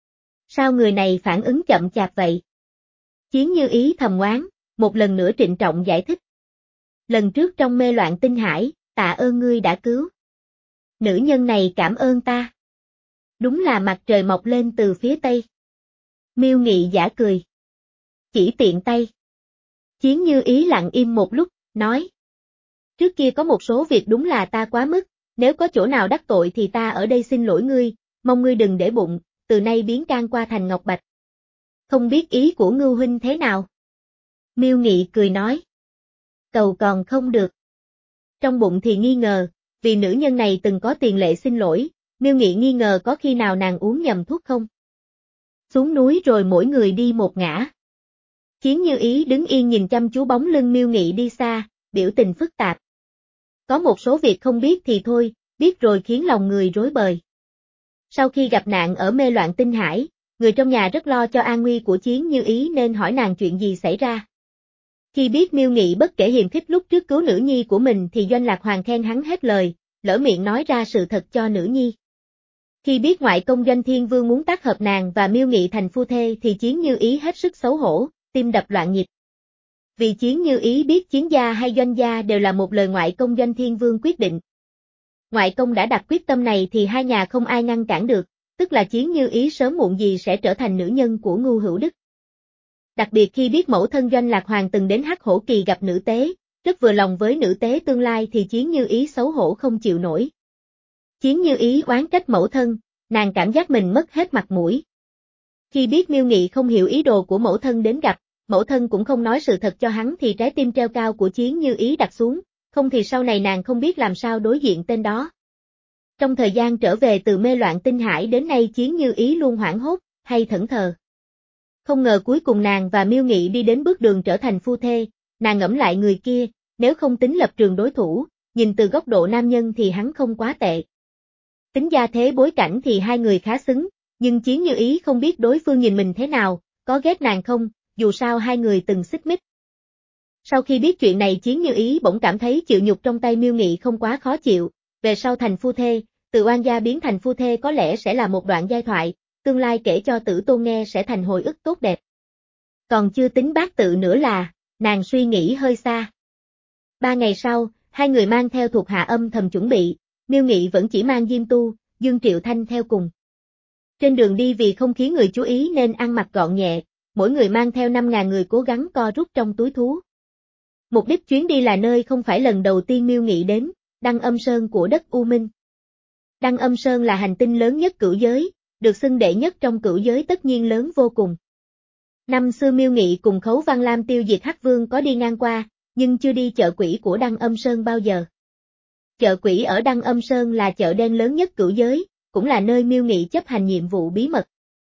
Sao người này phản ứng chậm chạp vậy? Chiến Như Ý thầm oán, một lần nữa trịnh trọng giải thích. Lần trước trong mê loạn tinh hải, tạ ơn ngươi đã cứu. Nữ nhân này cảm ơn ta. Đúng là mặt trời mọc lên từ phía tây. Miêu Nghị giả cười. Chỉ tiện tay. Chiến Như Ý lặng im một lúc, nói. Trước kia có một số việc đúng là ta quá mức, nếu có chỗ nào đắc tội thì ta ở đây xin lỗi ngươi, mong ngươi đừng để bụng, từ nay biến can qua thành ngọc bạch. Không biết ý của Ngưu huynh thế nào? Miêu Nghị cười nói. Cầu còn không được. Trong bụng thì nghi ngờ, vì nữ nhân này từng có tiền lệ xin lỗi, Miêu Nghị nghi ngờ có khi nào nàng uống nhầm thuốc không? Xuống núi rồi mỗi người đi một ngã. Chiến Như Ý đứng yên nhìn chăm chú bóng lưng Miêu Nghị đi xa, biểu tình phức tạp. Có một số việc không biết thì thôi, biết rồi khiến lòng người rối bời. Sau khi gặp nạn ở mê loạn tinh hải, người trong nhà rất lo cho an nguy của Chiến Như Ý nên hỏi nàng chuyện gì xảy ra. Khi biết Miêu Nghị bất kể hiềm khích lúc trước cứu nữ nhi của mình thì Doanh Lạc Hoàng khen hắn hết lời, lỡ miệng nói ra sự thật cho nữ nhi. Khi biết ngoại công Doanh Thiên Vương muốn tác hợp nàng và Miêu Nghị thành phu thê thì Chiến Như Ý hết sức xấu hổ, tim đập loạn nhịp. Vì Chiến Như Ý biết Chiến gia hay Doanh gia đều là một lời ngoại công Doanh Thiên Vương quyết định. Ngoại công đã đặt quyết tâm này thì hai nhà không ai ngăn cản được, tức là Chiến Như Ý sớm muộn gì sẽ trở thành nữ nhân của Ngưu Hữu Đức. Đặc biệt khi biết mẫu thân Doanh Lạc Hoàng từng đến Hắc Hổ Kỳ gặp nữ tế, rất vừa lòng với nữ tế tương lai thì Chiến Như Ý xấu hổ không chịu nổi. Chiến Như Ý oán trách mẫu thân, nàng cảm giác mình mất hết mặt mũi. Khi biết Miêu Nghị không hiểu ý đồ của mẫu thân đến gặp, mẫu thân cũng không nói sự thật cho hắn thì trái tim treo cao của Chiến Như Ý đặt xuống, không thì sau này nàng không biết làm sao đối diện tên đó. Trong thời gian trở về từ mê loạn tinh hải đến nay Chiến Như Ý luôn hoảng hốt, hay thẫn thờ. Không ngờ cuối cùng nàng và Miêu Nghị đi đến bước đường trở thành phu thê, nàng ngẫm lại người kia, nếu không tính lập trường đối thủ, nhìn từ góc độ nam nhân thì hắn không quá tệ. Tính gia thế bối cảnh thì hai người khá xứng, nhưng Chiến Như Ý không biết đối phương nhìn mình thế nào, có ghét nàng không, dù sao hai người từng xích mích. Sau khi biết chuyện này Chiến Như Ý bỗng cảm thấy chịu nhục trong tay Miêu Nghị không quá khó chịu, về sau thành phu thê, từ oan gia biến thành phu thê có lẽ sẽ là một đoạn giai thoại, tương lai kể cho Tử Tôn nghe sẽ thành hồi ức tốt đẹp. Còn chưa tính bát tự nữa là, nàng suy nghĩ hơi xa. Ba ngày sau, hai người mang theo thuộc hạ âm thầm chuẩn bị, Miêu Nghị vẫn chỉ mang Diêm Tu, Dương Triệu Thanh theo cùng. Trên đường đi vì không khiến người chú ý nên ăn mặc gọn nhẹ, mỗi người mang theo năm ngàn người cố gắng co rút trong túi thú. Mục đích chuyến đi là nơi không phải lần đầu tiên Miêu Nghị đến, Đăng Âm Sơn của đất U Minh. Đăng Âm Sơn là hành tinh lớn nhất cửu giới, được xưng đệ nhất trong cửu giới tất nhiên lớn vô cùng. Năm xưa Miêu Nghị cùng Khấu Văn Lam tiêu diệt Hắc Vương có đi ngang qua, nhưng chưa đi chợ quỷ của Đăng Âm Sơn bao giờ. Chợ quỷ ở Đăng Âm Sơn là chợ đen lớn nhất cửu giới, cũng là nơi Miêu Nghị chấp hành nhiệm vụ bí mật.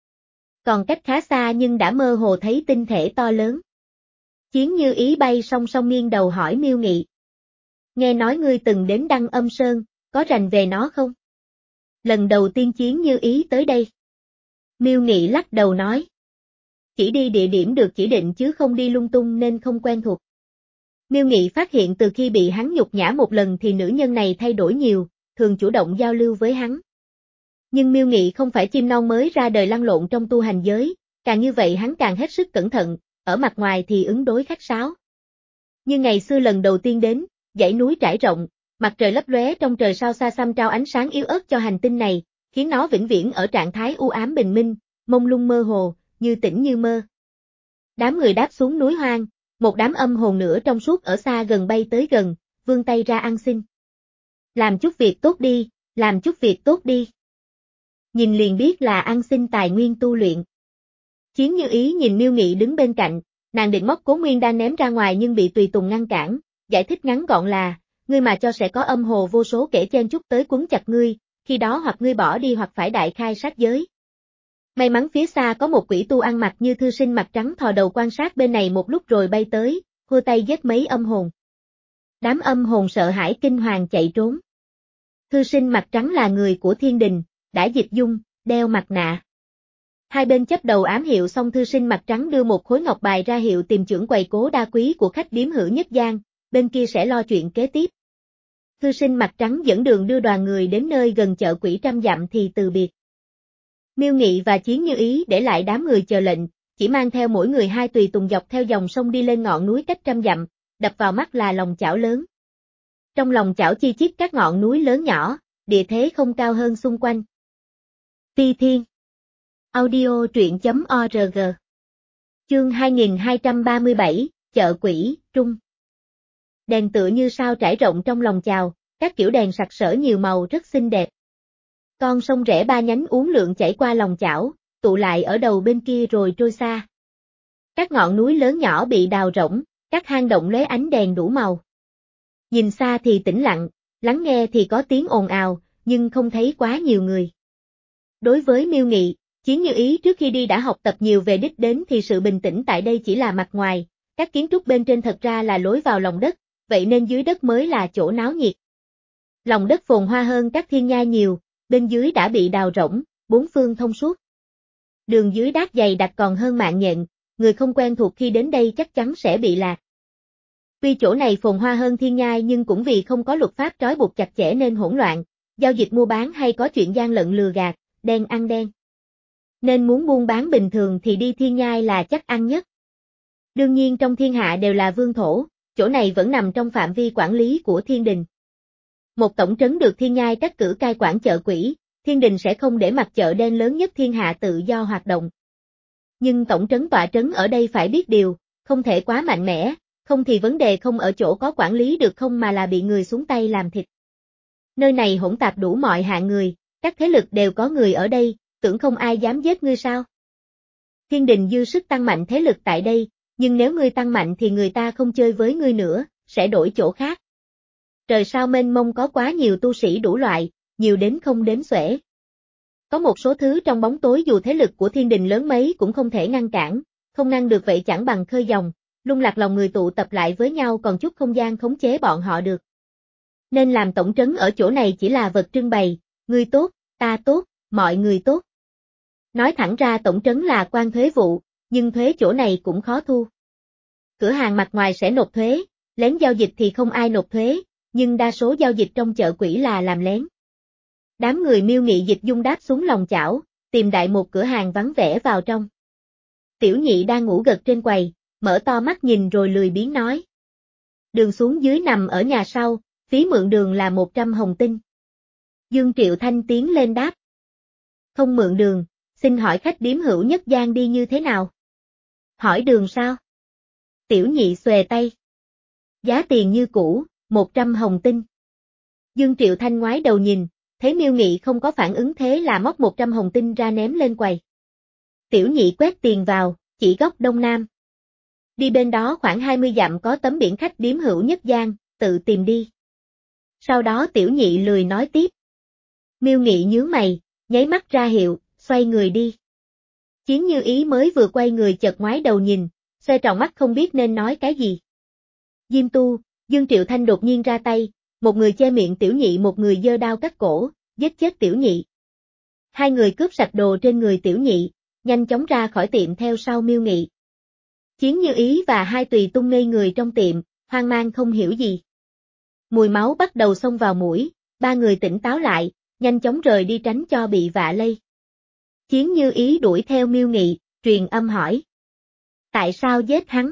Còn cách khá xa nhưng đã mơ hồ thấy tinh thể to lớn. Chiến Như Ý bay song song nghiêng đầu hỏi Miêu Nghị. Nghe nói ngươi từng đến Đăng Âm Sơn, có rành về nó không? Lần đầu tiên Chiến Như Ý tới đây. Miêu Nghị lắc đầu nói. Chỉ đi địa điểm được chỉ định chứ không đi lung tung nên không quen thuộc. Miêu Nghị phát hiện từ khi bị hắn nhục nhã một lần thì nữ nhân này thay đổi nhiều, thường chủ động giao lưu với hắn. Nhưng Miêu Nghị không phải chim non mới ra đời lăn lộn trong tu hành giới, càng như vậy hắn càng hết sức cẩn thận, ở mặt ngoài thì ứng đối khách sáo. Như ngày xưa lần đầu tiên đến, dãy núi trải rộng, mặt trời lấp lóe trong trời sao xa xăm trao ánh sáng yếu ớt cho hành tinh này, khiến nó vĩnh viễn ở trạng thái u ám bình minh, mông lung mơ hồ, như tỉnh như mơ. Đám người đáp xuống núi hoang, một đám âm hồn nữa trong suốt ở xa gần bay tới gần, vươn tay ra ăn xin. Làm chút việc tốt đi, làm chút việc tốt đi. Nhìn liền biết là ăn xin tài nguyên tu luyện. Chiến Như Ý nhìn Miêu Nghị đứng bên cạnh, nàng định móc Cố Nguyên đang ném ra ngoài nhưng bị Tùy Tùng ngăn cản, giải thích ngắn gọn là, ngươi mà cho sẽ có âm hồ vô số kẻ chen chúc tới quấn chặt ngươi, khi đó hoặc ngươi bỏ đi hoặc phải đại khai sát giới. May mắn phía xa có một quỷ tu ăn mặc như thư sinh mặt trắng thò đầu quan sát bên này một lúc rồi bay tới, hua tay giết mấy âm hồn. Đám âm hồn sợ hãi kinh hoàng chạy trốn. Thư sinh mặt trắng là người của thiên đình, đã dịch dung, đeo mặt nạ. Hai bên chấp đầu ám hiệu xong thư sinh mặt trắng đưa một khối ngọc bài ra hiệu tìm trưởng quầy Cố Đa Quý của khách điếm Hữu Nhất Giang, bên kia sẽ lo chuyện kế tiếp. Thư sinh mặt trắng dẫn đường đưa đoàn người đến nơi gần chợ quỷ trăm dặm thì từ biệt. Miêu Nghị và Chiến Như Ý để lại đám người chờ lệnh, chỉ mang theo mỗi người hai tùy tùng dọc theo dòng sông đi lên ngọn núi cách trăm dặm, đập vào mắt là lòng chảo lớn. Trong lòng chảo chi chít các ngọn núi lớn nhỏ, địa thế không cao hơn xung quanh. Ti Thiên Audio truyện.org Chương hai nghìn hai trăm ba mươi bảy, Chợ Quỷ, Trung. Đèn tựa như sao trải rộng trong lòng chào, các kiểu đèn sặc sỡ nhiều màu rất xinh đẹp. Con sông rẽ ba nhánh uốn lượn chảy qua lòng chảo, tụ lại ở đầu bên kia rồi trôi xa. Các ngọn núi lớn nhỏ bị đào rỗng, các hang động lóe ánh đèn đủ màu. Nhìn xa thì tĩnh lặng, lắng nghe thì có tiếng ồn ào, nhưng không thấy quá nhiều người. Đối với Miêu Nghị, Chiến Như Ý trước khi đi đã học tập nhiều về đích đến thì sự bình tĩnh tại đây chỉ là mặt ngoài, các kiến trúc bên trên thật ra là lối vào lòng đất, vậy nên dưới đất mới là chỗ náo nhiệt. Lòng đất phồn hoa hơn các thiên nhai nhiều, bên dưới đã bị đào rỗng, bốn phương thông suốt. Đường dưới đát dày đặc còn hơn mạng nhện, người không quen thuộc khi đến đây chắc chắn sẽ bị lạc. Tuy chỗ này phồn hoa hơn thiên nhai nhưng cũng vì không có luật pháp trói buộc chặt chẽ nên hỗn loạn, giao dịch mua bán hay có chuyện gian lận lừa gạt, đen ăn đen. Nên muốn buôn bán bình thường thì đi thiên nhai là chắc ăn nhất. Đương nhiên trong thiên hạ đều là vương thổ, chỗ này vẫn nằm trong phạm vi quản lý của thiên đình. Một tổng trấn được thiên nhai trắc cử cai quản chợ quỷ, thiên đình sẽ không để mặt chợ đen lớn nhất thiên hạ tự do hoạt động. Nhưng tổng trấn tọa trấn ở đây phải biết điều, không thể quá mạnh mẽ, không thì vấn đề không ở chỗ có quản lý được không mà là bị người xuống tay làm thịt. Nơi này hỗn tạp đủ mọi hạng người, các thế lực đều có người ở đây, tưởng không ai dám giết ngươi sao? Thiên đình dư sức tăng mạnh thế lực tại đây, nhưng nếu ngươi tăng mạnh thì người ta không chơi với ngươi nữa, sẽ đổi chỗ khác. Trời sao mênh mông có quá nhiều tu sĩ đủ loại, nhiều đến không đếm xuể. Có một số thứ trong bóng tối dù thế lực của thiên đình lớn mấy cũng không thể ngăn cản, không ngăn được vậy chẳng bằng khơi dòng, lung lạc lòng người tụ tập lại với nhau còn chút không gian khống chế bọn họ được. Nên làm tổng trấn ở chỗ này chỉ là vật trưng bày, ngươi tốt, ta tốt, mọi người tốt. Nói thẳng ra tổng trấn là quan thuế vụ, nhưng thuế chỗ này cũng khó thu. Cửa hàng mặt ngoài sẽ nộp thuế, lén giao dịch thì không ai nộp thuế, nhưng đa số giao dịch trong chợ quỷ là làm lén. Đám người Miêu Nghị dịch dung đáp xuống lòng chảo, tìm đại một cửa hàng vắng vẻ vào trong. Tiểu Nhị đang ngủ gật trên quầy, mở to mắt nhìn rồi lười biếng nói. Đường xuống dưới nằm ở nhà sau, phí mượn đường là một trăm hồng tinh. Dương Triệu Thanh tiến lên đáp. Không mượn đường, xin hỏi khách điếm Hữu Nhất Giang đi như thế nào? Hỏi đường sao? Tiểu Nhị xòe tay. Giá tiền như cũ, một trăm hồng tinh. Dương Triệu Thanh ngoái đầu nhìn, thấy Miêu Nghị không có phản ứng thế là móc một trăm hồng tinh ra ném lên quầy. Tiểu Nhị quét tiền vào, chỉ góc đông nam. Đi bên đó khoảng hai mươi dặm có tấm biển khách điếm Hữu Nhất Giang, tự tìm đi. Sau đó Tiểu Nhị lười nói tiếp. Miêu Nghị nhướng mày, nháy mắt ra hiệu, xoay người đi. Chiến Như Ý mới vừa quay người chợt ngoái đầu nhìn, xoay tròn mắt không biết nên nói cái gì. Diêm Tu, Dương Triệu Thanh đột nhiên ra tay, một người che miệng Tiểu Nhị một người giơ đao cắt cổ, giết chết Tiểu Nhị. Hai người cướp sạch đồ trên người Tiểu Nhị, nhanh chóng ra khỏi tiệm theo sau Miêu Nghị. Chiến Như Ý và hai tùy tung ngây người trong tiệm, hoang mang không hiểu gì. Mùi máu bắt đầu xông vào mũi, ba người tỉnh táo lại, nhanh chóng rời đi tránh cho bị vạ lây. Chiến Như Ý đuổi theo Miêu Nghị, truyền âm hỏi. Tại sao giết hắn?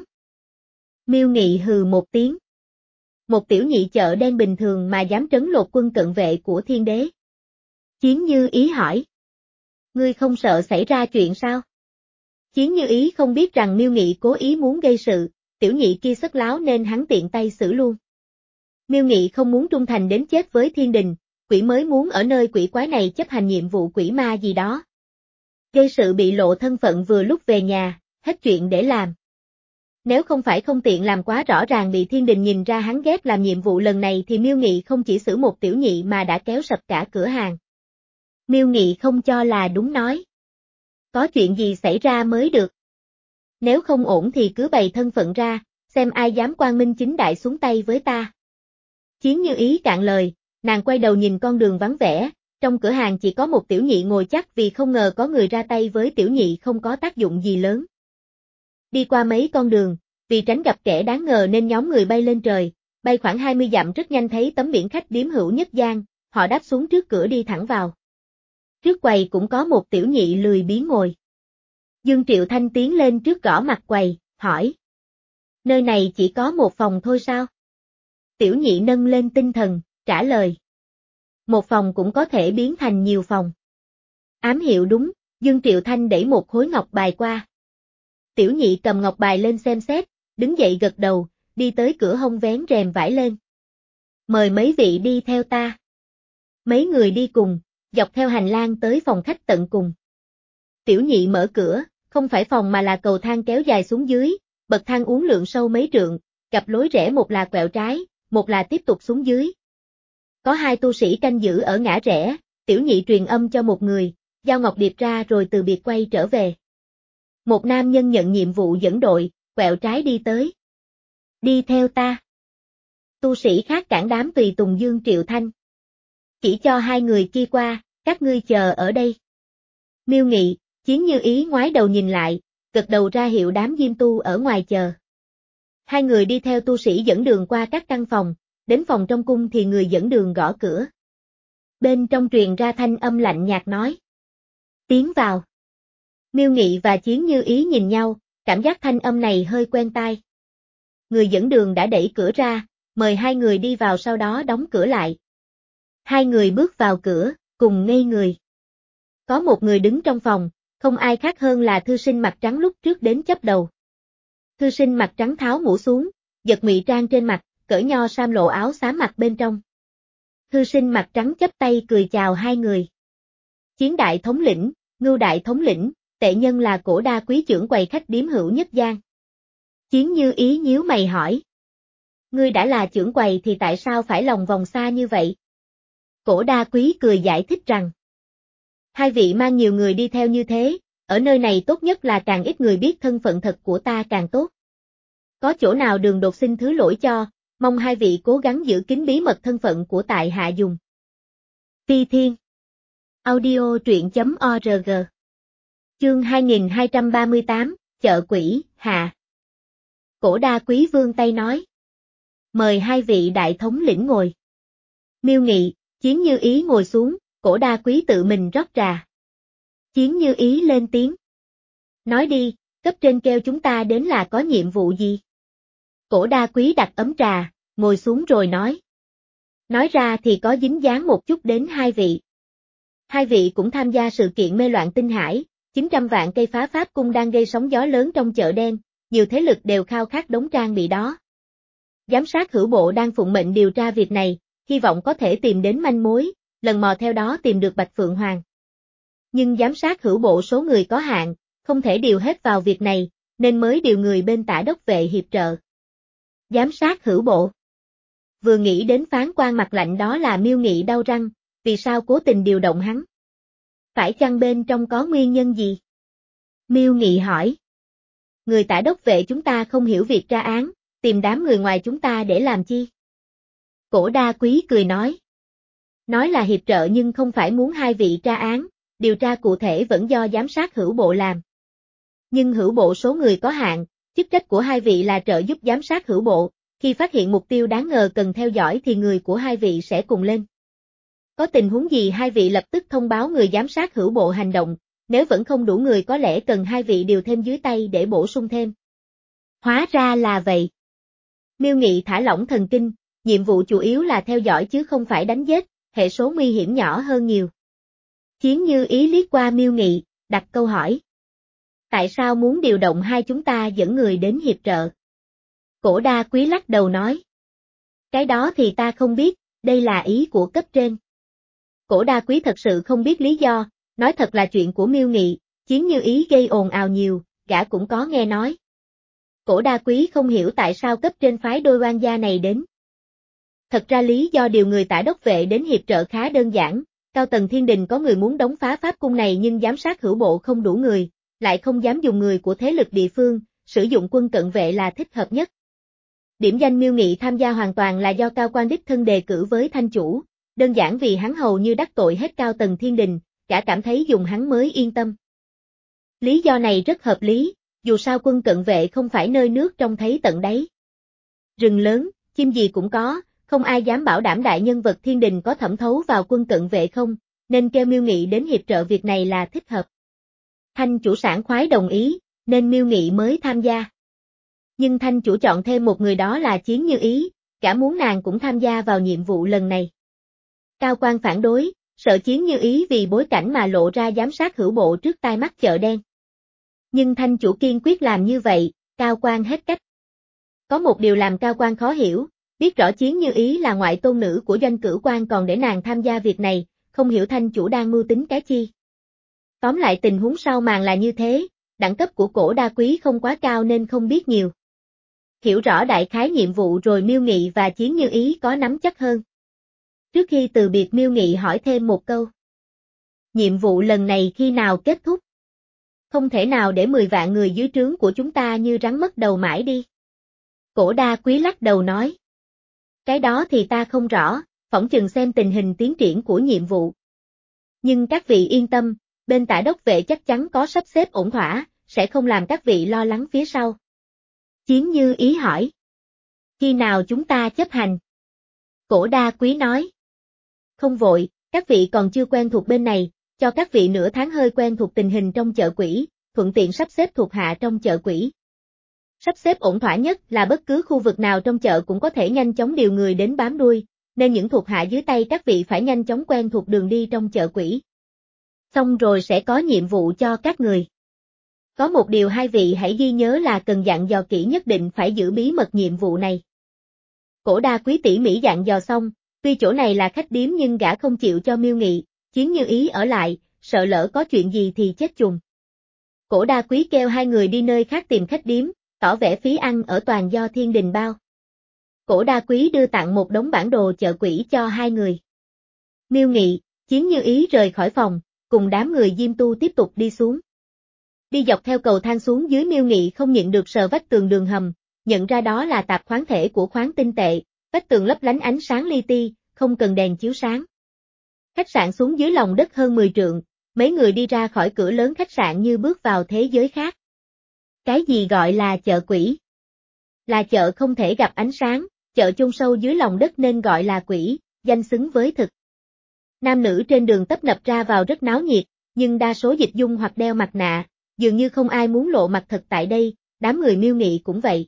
Miêu Nghị hừ một tiếng. Một tiểu nhị chợ đen bình thường mà dám trấn lột quân cận vệ của thiên đế. Chiến Như Ý hỏi. Ngươi không sợ xảy ra chuyện sao? Chiến Như Ý không biết rằng Miêu Nghị cố ý muốn gây sự, tiểu nhị kia sất láo nên hắn tiện tay xử luôn. Miêu Nghị không muốn trung thành đến chết với thiên đình, quỷ mới muốn ở nơi quỷ quái này chấp hành nhiệm vụ quỷ ma gì đó. Gây sự bị lộ thân phận vừa lúc về nhà, hết chuyện để làm. Nếu không phải không tiện làm quá rõ ràng bị thiên đình nhìn ra hắn ghét làm nhiệm vụ lần này thì Miêu Nghị không chỉ xử một tiểu nhị mà đã kéo sập cả cửa hàng. Miêu Nghị không cho là đúng nói. Có chuyện gì xảy ra mới được. Nếu không ổn thì cứ bày thân phận ra, xem ai dám quang minh chính đại xuống tay với ta. Chiến Như Ý cạn lời, nàng quay đầu nhìn con đường vắng vẻ, trong cửa hàng chỉ có một tiểu nhị ngồi chắc vì không ngờ có người ra tay với tiểu nhị không có tác dụng gì lớn. Đi qua mấy con đường, vì tránh gặp kẻ đáng ngờ nên nhóm người bay lên trời, bay khoảng hai mươi dặm rất nhanh thấy tấm biển khách điếm Hữu Nhất Giang, họ đáp xuống trước cửa đi thẳng vào. Trước quầy cũng có một tiểu nhị lười biếng ngồi. Dương Triệu Thanh tiến lên trước gõ mặt quầy, hỏi. Nơi này chỉ có một phòng thôi sao? Tiểu nhị nâng lên tinh thần, trả lời. Một phòng cũng có thể biến thành nhiều phòng. Ám hiệu đúng, Dương Triệu Thanh đẩy một khối ngọc bài qua. Tiểu nhị cầm ngọc bài lên xem xét, đứng dậy gật đầu, đi tới cửa hông vén rèm vải lên. Mời mấy vị đi theo ta. Mấy người đi cùng, dọc theo hành lang tới phòng khách tận cùng. Tiểu nhị mở cửa, không phải phòng mà là cầu thang kéo dài xuống dưới, bậc thang uốn lượn sâu mấy trượng, cặp lối rẽ một là quẹo trái, một là tiếp tục xuống dưới. Có hai tu sĩ canh giữ ở ngã rẽ, tiểu nhị truyền âm cho một người, giao ngọc điệp ra rồi từ biệt quay trở về. Một nam nhân nhận nhiệm vụ dẫn đội, quẹo trái đi tới. Đi theo ta. Tu sĩ khác cản đám tùy tùng Dương Triệu Thanh. Chỉ cho hai người kia qua, các ngươi chờ ở đây. Miêu Nghị, Chiến Như Ý ngoái đầu nhìn lại, gật đầu ra hiệu đám diêm tu ở ngoài chờ. Hai người đi theo tu sĩ dẫn đường qua các căn phòng, đến phòng trong cung thì người dẫn đường gõ cửa. Bên trong truyền ra thanh âm lạnh nhạt nói. Tiến vào. Miêu Nghị và Chiến Như Ý nhìn nhau, cảm giác thanh âm này hơi quen tai. Người dẫn đường đã đẩy cửa ra, mời hai người đi vào sau đó đóng cửa lại. Hai người bước vào cửa, cùng ngây người. Có một người đứng trong phòng, không ai khác hơn là thư sinh mặt trắng lúc trước đến chấp đầu. Thư sinh mặt trắng tháo mũ xuống, giật ngụy trang trên mặt, cởi nho sam lộ áo xám mặc bên trong. Thư sinh mặt trắng chắp tay cười chào hai người. Chiến đại thống lĩnh, Ngưu đại thống lĩnh, tệ nhân là Cổ Đa quý trưởng quầy khách điếm Hữu Nhất Giang. Chiến Như Ý nhíu mày hỏi. Ngươi đã là trưởng quầy thì tại sao phải lòng vòng xa như vậy? Cổ Đa quý cười giải thích rằng. Hai vị mang nhiều người đi theo như thế, ở nơi này tốt nhất là càng ít người biết thân phận thật của ta càng tốt. Có chỗ nào đường đột xin thứ lỗi cho, mong hai vị cố gắng giữ kín bí mật thân phận của tại hạ dùng. Phi Thiên Audio truyện chấm org Chương hai nghìn hai trăm ba mươi tám, Chợ Quỷ, hạ. Cổ Đa quý vươn tay nói. Mời hai vị đại thống lĩnh ngồi. Miêu Nghị, Chiến Như Ý ngồi xuống, Cổ Đa quý tự mình rót trà. Chiến Như Ý lên tiếng. Nói đi, cấp trên kêu chúng ta đến là có nhiệm vụ gì? Cổ Đa quý đặt ấm trà, ngồi xuống rồi nói. Nói ra thì có dính dáng một chút đến hai vị. Hai vị cũng tham gia sự kiện mê loạn tinh hải, chín trăm vạn cây phá pháp cung đang gây sóng gió lớn trong chợ đen, nhiều thế lực đều khao khát đống trang bị đó. Giám sát hữu bộ đang phụng mệnh điều tra việc này, hy vọng có thể tìm đến manh mối, lần mò theo đó tìm được Bạch Phượng Hoàng. Nhưng giám sát hữu bộ số người có hạn, không thể điều hết vào việc này, nên mới điều người bên tả đốc vệ hiệp trợ. Giám sát hữu bộ. Vừa nghĩ đến phán quan mặt lạnh đó là Miêu Nghị đau răng, vì sao cố tình điều động hắn? Phải chăng bên trong có nguyên nhân gì? Miêu Nghị hỏi. Người tả đốc vệ chúng ta không hiểu việc tra án, tìm đám người ngoài chúng ta để làm chi? Cổ Đa quý cười nói. Nói là hiệp trợ nhưng không phải muốn hai vị tra án, điều tra cụ thể vẫn do giám sát hữu bộ làm. Nhưng hữu bộ số người có hạn, chức trách của hai vị là trợ giúp giám sát hữu bộ, khi phát hiện mục tiêu đáng ngờ cần theo dõi thì người của hai vị sẽ cùng lên. Có tình huống gì hai vị lập tức thông báo người giám sát hữu bộ hành động, nếu vẫn không đủ người có lẽ cần hai vị điều thêm dưới tay để bổ sung thêm. Hóa ra là vậy. Miêu Nghị thả lỏng thần kinh, nhiệm vụ chủ yếu là theo dõi chứ không phải đánh giết, hệ số nguy hiểm nhỏ hơn nhiều. Chiến Như Ý liếc qua Miêu Nghị, đặt câu hỏi. Tại sao muốn điều động hai chúng ta dẫn người đến hiệp trợ? Cổ Đa quý lắc đầu nói. Cái đó thì ta không biết, đây là ý của cấp trên. Cổ Đa quý thật sự không biết lý do, nói thật là chuyện của Miêu Nghị, Chiến Như Ý gây ồn ào nhiều, gã cũng có nghe nói. Cổ Đa quý không hiểu tại sao cấp trên phái đôi oan gia này đến. Thật ra lý do điều người tả đốc vệ đến hiệp trợ khá đơn giản, cao tầng thiên đình có người muốn đóng phá pháp cung này nhưng giám sát hữu bộ không đủ người, lại không dám dùng người của thế lực địa phương, sử dụng quân cận vệ là thích hợp nhất. Điểm danh Miêu Nghị tham gia hoàn toàn là do cao quan đích thân đề cử với thanh chủ, đơn giản vì hắn hầu như đắc tội hết cao tầng thiên đình, cả cảm thấy dùng hắn mới yên tâm. Lý do này rất hợp lý, dù sao quân cận vệ không phải nơi nước trông thấy tận đáy. Rừng lớn, chim gì cũng có, không ai dám bảo đảm đại nhân vật thiên đình có thẩm thấu vào quân cận vệ không, nên kêu Miêu Nghị đến hiệp trợ việc này là thích hợp. Thanh chủ sảng khoái đồng ý, nên Miêu Nghị mới tham gia. Nhưng Thanh chủ chọn thêm một người đó là Chiến Như Ý, cả muốn nàng cũng tham gia vào nhiệm vụ lần này. Cao Quan phản đối, sợ Chiến Như Ý vì bối cảnh mà lộ ra giám sát hữu bộ trước tai mắt chợ đen. Nhưng Thanh chủ kiên quyết làm như vậy, Cao Quan hết cách. Có một điều làm Cao Quan khó hiểu, biết rõ Chiến Như Ý là ngoại tôn nữ của Doanh Cửu Quan còn để nàng tham gia việc này, không hiểu Thanh chủ đang mưu tính cái chi. Tóm lại tình huống sau màn là như thế, đẳng cấp của Cổ Đa Quý không quá cao nên không biết nhiều. Hiểu rõ đại khái nhiệm vụ rồi Miêu Nghị và Chiến Như Ý có nắm chắc hơn. Trước khi từ biệt Miêu Nghị hỏi thêm một câu. Nhiệm vụ lần này khi nào kết thúc? Không thể nào để mười vạn người dưới trướng của chúng ta như rắn mất đầu mãi đi. Cổ Đa Quý lắc đầu nói. Cái đó thì ta không rõ, phỏng chừng xem tình hình tiến triển của nhiệm vụ. Nhưng các vị yên tâm, bên tả đốc vệ chắc chắn có sắp xếp ổn thỏa, sẽ không làm các vị lo lắng phía sau. Chiến Như Ý hỏi. Khi nào chúng ta chấp hành? Cổ Đa Quý nói. Không vội, các vị còn chưa quen thuộc bên này, cho các vị nửa tháng hơi quen thuộc tình hình trong chợ quỷ, thuận tiện sắp xếp thuộc hạ trong chợ quỷ. Sắp xếp ổn thỏa nhất là bất cứ khu vực nào trong chợ cũng có thể nhanh chóng điều người đến bám đuôi, nên những thuộc hạ dưới tay các vị phải nhanh chóng quen thuộc đường đi trong chợ quỷ. Xong rồi sẽ có nhiệm vụ cho các người. Có một điều hai vị hãy ghi nhớ là cần dặn dò kỹ nhất định phải giữ bí mật nhiệm vụ này. Cổ Đa Quý tỉ mỉ dặn dò xong, tuy chỗ này là khách điếm nhưng gã không chịu cho Miêu Nghị, Chiến Như Ý ở lại, sợ lỡ có chuyện gì thì chết chùng. Cổ Đa Quý kêu hai người đi nơi khác tìm khách điếm, tỏ vẻ phí ăn ở toàn do thiên đình bao. Cổ Đa Quý đưa tặng một đống bản đồ chợ quỷ cho hai người. Miêu Nghị, Chiến Như Ý rời khỏi phòng, cùng đám người Diêm Tu tiếp tục đi xuống. Đi dọc theo cầu thang xuống dưới Miêu Nghị không nhịn được sờ vách tường đường hầm, nhận ra đó là tạp khoáng thể của khoáng tinh tệ, vách tường lấp lánh ánh sáng li ti, không cần đèn chiếu sáng. Khách sạn xuống dưới lòng đất hơn mười trượng, mấy người đi ra khỏi cửa lớn khách sạn như bước vào thế giới khác. Cái gì gọi là chợ quỷ? Là chợ không thể gặp ánh sáng, chợ chôn sâu dưới lòng đất nên gọi là quỷ, danh xứng với thực. Nam nữ trên đường tấp nập ra vào rất náo nhiệt, nhưng đa số dịch dung hoặc đeo mặt nạ, dường như không ai muốn lộ mặt thật tại đây, đám người Miêu Nghị cũng vậy.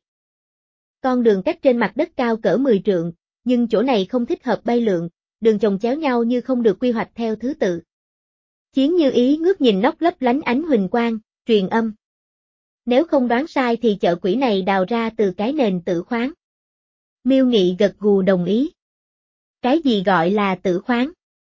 Con đường cách trên mặt đất cao cỡ mười trượng, nhưng chỗ này không thích hợp bay lượn, đường chồng chéo nhau như không được quy hoạch theo thứ tự. Chiến Như Ý ngước nhìn nóc lấp lánh ánh huỳnh quang, truyền âm. Nếu không đoán sai thì chợ quỷ này đào ra từ cái nền tử khoáng. Miêu Nghị gật gù đồng ý. Cái gì gọi là tử khoáng?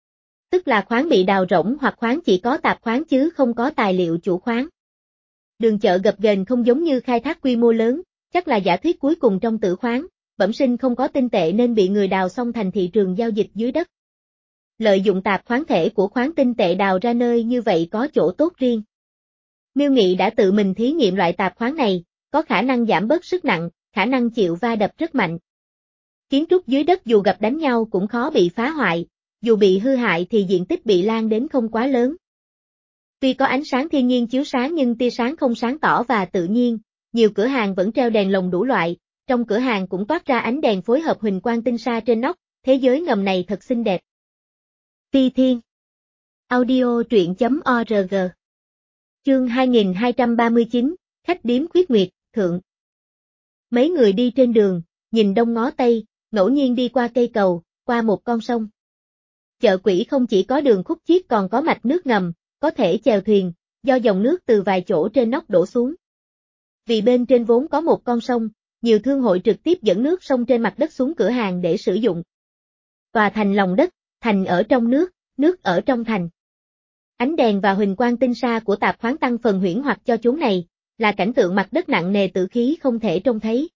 Tức là khoáng bị đào rỗng hoặc khoáng chỉ có tạp khoáng chứ không có tài liệu chủ khoáng. Đường chợ gập ghềnh không giống như khai thác quy mô lớn, chắc là giả thuyết cuối cùng trong tử khoáng, bẩm sinh không có tinh tệ nên bị người đào xong thành thị trường giao dịch dưới đất. Lợi dụng tạp khoáng thể của khoáng tinh tệ đào ra nơi như vậy có chỗ tốt riêng. Miêu Nghị đã tự mình thí nghiệm loại tạp khoáng này, có khả năng giảm bớt sức nặng, khả năng chịu va đập rất mạnh. Kiến trúc dưới đất dù gặp đánh nhau cũng khó bị phá hoại, dù bị hư hại thì diện tích bị lan đến không quá lớn. Tuy có ánh sáng thiên nhiên chiếu sáng nhưng tia sáng không sáng tỏ và tự nhiên, nhiều cửa hàng vẫn treo đèn lồng đủ loại, trong cửa hàng cũng toát ra ánh đèn phối hợp huỳnh quang tinh sa trên nóc, thế giới ngầm này thật xinh đẹp. Phi Thiên Audio truyện chấm org Chương hai nghìn hai trăm ba mươi chín, khách điếm Khuyết Nguyệt, Thượng. Mấy người đi trên đường, nhìn đông ngó tây, ngẫu nhiên đi qua cây cầu, qua một con sông. Chợ quỷ không chỉ có đường khúc chiết còn có mạch nước ngầm, có thể chèo thuyền, do dòng nước từ vài chỗ trên nóc đổ xuống. Vì bên trên vốn có một con sông, nhiều thương hội trực tiếp dẫn nước sông trên mặt đất xuống cửa hàng để sử dụng. Tòa thành lòng đất, thành ở trong nước, nước ở trong thành. Ánh đèn và huỳnh quang tinh sa của tạp khoáng tăng phần huyễn hoặc cho chốn này, là cảnh tượng mặt đất nặng nề tử khí không thể trông thấy.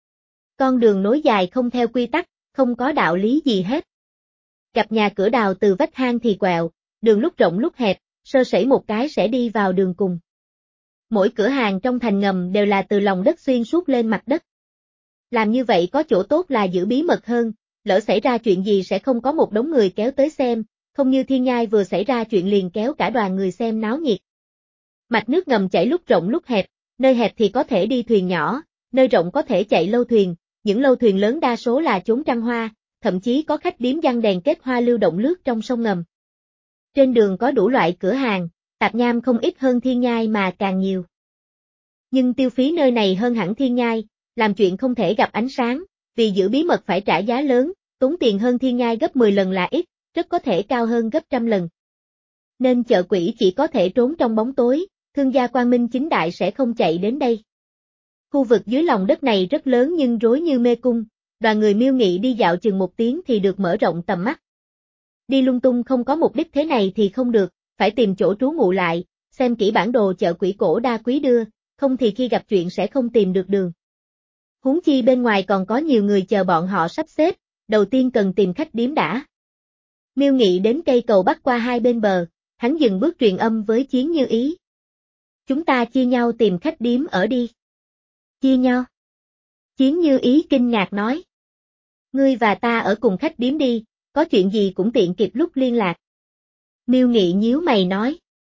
Con đường nối dài không theo quy tắc, không có đạo lý gì hết. Gặp nhà cửa đào từ vách hang thì quẹo, đường lúc rộng lúc hẹp, sơ sẩy một cái sẽ đi vào đường cùng. Mỗi cửa hàng trong thành ngầm đều là từ lòng đất xuyên suốt lên mặt đất. Làm như vậy có chỗ tốt là giữ bí mật hơn, lỡ xảy ra chuyện gì sẽ không có một đống người kéo tới xem, không như Thiên Nhai vừa xảy ra chuyện liền kéo cả đoàn người xem náo nhiệt. Mạch nước ngầm chảy lúc rộng lúc hẹp, nơi hẹp thì có thể đi thuyền nhỏ, nơi rộng có thể chạy lâu thuyền, những lâu thuyền lớn đa số là chốn trăng hoa, thậm chí có khách điếm giăng đèn kết hoa lưu động lướt trong sông ngầm. Trên đường có đủ loại cửa hàng, tạp nham không ít hơn Thiên Nhai mà càng nhiều. Nhưng tiêu phí nơi này hơn hẳn Thiên Nhai, làm chuyện không thể gặp ánh sáng, vì giữ bí mật phải trả giá lớn, tốn tiền hơn Thiên Nhai gấp mười lần là ít, rất có thể cao hơn gấp trăm lần. Nên chợ quỷ chỉ có thể trốn trong bóng tối, thương gia quang minh chính đại sẽ không chạy đến đây. Khu vực dưới lòng đất này rất lớn nhưng rối như mê cung, đoàn người Miêu Nghị đi dạo chừng một tiếng thì được mở rộng tầm mắt. Đi lung tung không có mục đích thế này thì không được, phải tìm chỗ trú ngụ lại, xem kỹ bản đồ chợ quỷ cổ đa quý đưa, không thì khi gặp chuyện sẽ không tìm được đường. Huống chi bên ngoài còn có nhiều người chờ bọn họ sắp xếp, đầu tiên cần tìm khách điếm đã. Miêu Nghị đến cây cầu bắc qua hai bên bờ, hắn dừng bước truyền âm với Chiến Như Ý. Chúng ta chia nhau tìm khách điếm ở đi. Chia nhau? Chiến Như Ý kinh ngạc nói. Ngươi và ta ở cùng khách điếm đi, có chuyện gì cũng tiện kịp lúc liên lạc. Miêu Nghị nhíu mày nói.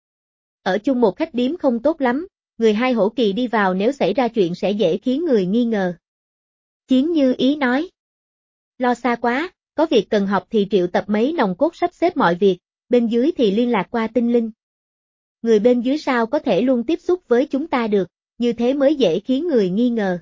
Ở chung một khách điếm không tốt lắm, người hai hổ kỳ đi vào nếu xảy ra chuyện sẽ dễ khiến người nghi ngờ. Chiến Như Ý nói. Lo xa quá, có việc cần học thì triệu tập mấy nòng cốt sắp xếp mọi việc, bên dưới thì liên lạc qua tinh linh. Người bên dưới sao có thể luôn tiếp xúc với chúng ta được, như thế mới dễ khiến người nghi ngờ.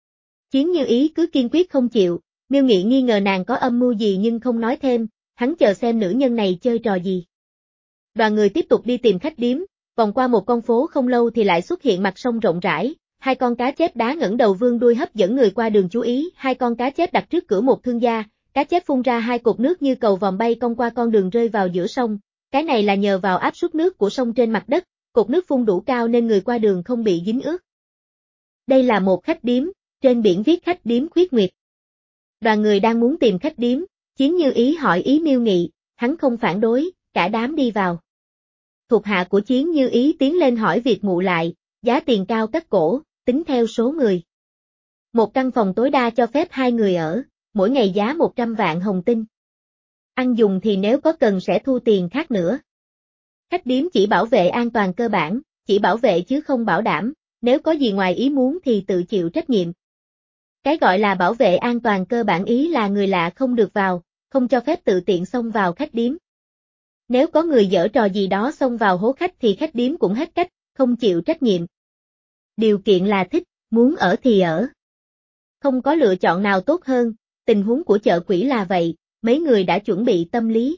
Chiến Như Ý cứ kiên quyết không chịu, Miêu Nghị nghi ngờ nàng có âm mưu gì nhưng không nói thêm, hắn chờ xem nữ nhân này chơi trò gì. Đoàn người tiếp tục đi tìm khách điếm, vòng qua một con phố không lâu thì lại xuất hiện mặt sông rộng rãi, hai con cá chép đá ngẩng đầu vươn đuôi hấp dẫn người qua đường chú ý, hai con cá chép đặt trước cửa một thương gia, cá chép phun ra hai cột nước như cầu vòm bay cong qua con đường rơi vào giữa sông, cái này là nhờ vào áp suất nước của sông trên mặt đất, cột nước phun đủ cao nên người qua đường không bị dính ướt. Đây là một khách điếm, trên biển viết khách điếm Khuyết Nguyệt. Đoàn người đang muốn tìm khách điếm, Chiến Như Ý hỏi ý Miêu Nghị, hắn không phản đối, cả đám đi vào. Thuộc hạ của Chiến Như Ý tiến lên hỏi việc ngụ lại, giá tiền cao cắt cổ, tính theo số người. Một căn phòng tối đa cho phép hai người ở, mỗi ngày giá một trăm vạn hồng tinh. Ăn dùng thì nếu có cần sẽ thu tiền khác nữa. Khách điếm chỉ bảo vệ an toàn cơ bản, chỉ bảo vệ chứ không bảo đảm, nếu có gì ngoài ý muốn thì tự chịu trách nhiệm. Cái gọi là bảo vệ an toàn cơ bản ý là người lạ không được vào, không cho phép tự tiện xông vào khách điếm. Nếu có người giở trò gì đó xông vào hố khách thì khách điếm cũng hết cách, không chịu trách nhiệm. Điều kiện là thích, muốn ở thì ở. Không có lựa chọn nào tốt hơn, tình huống của chợ quỷ là vậy, mấy người đã chuẩn bị tâm lý.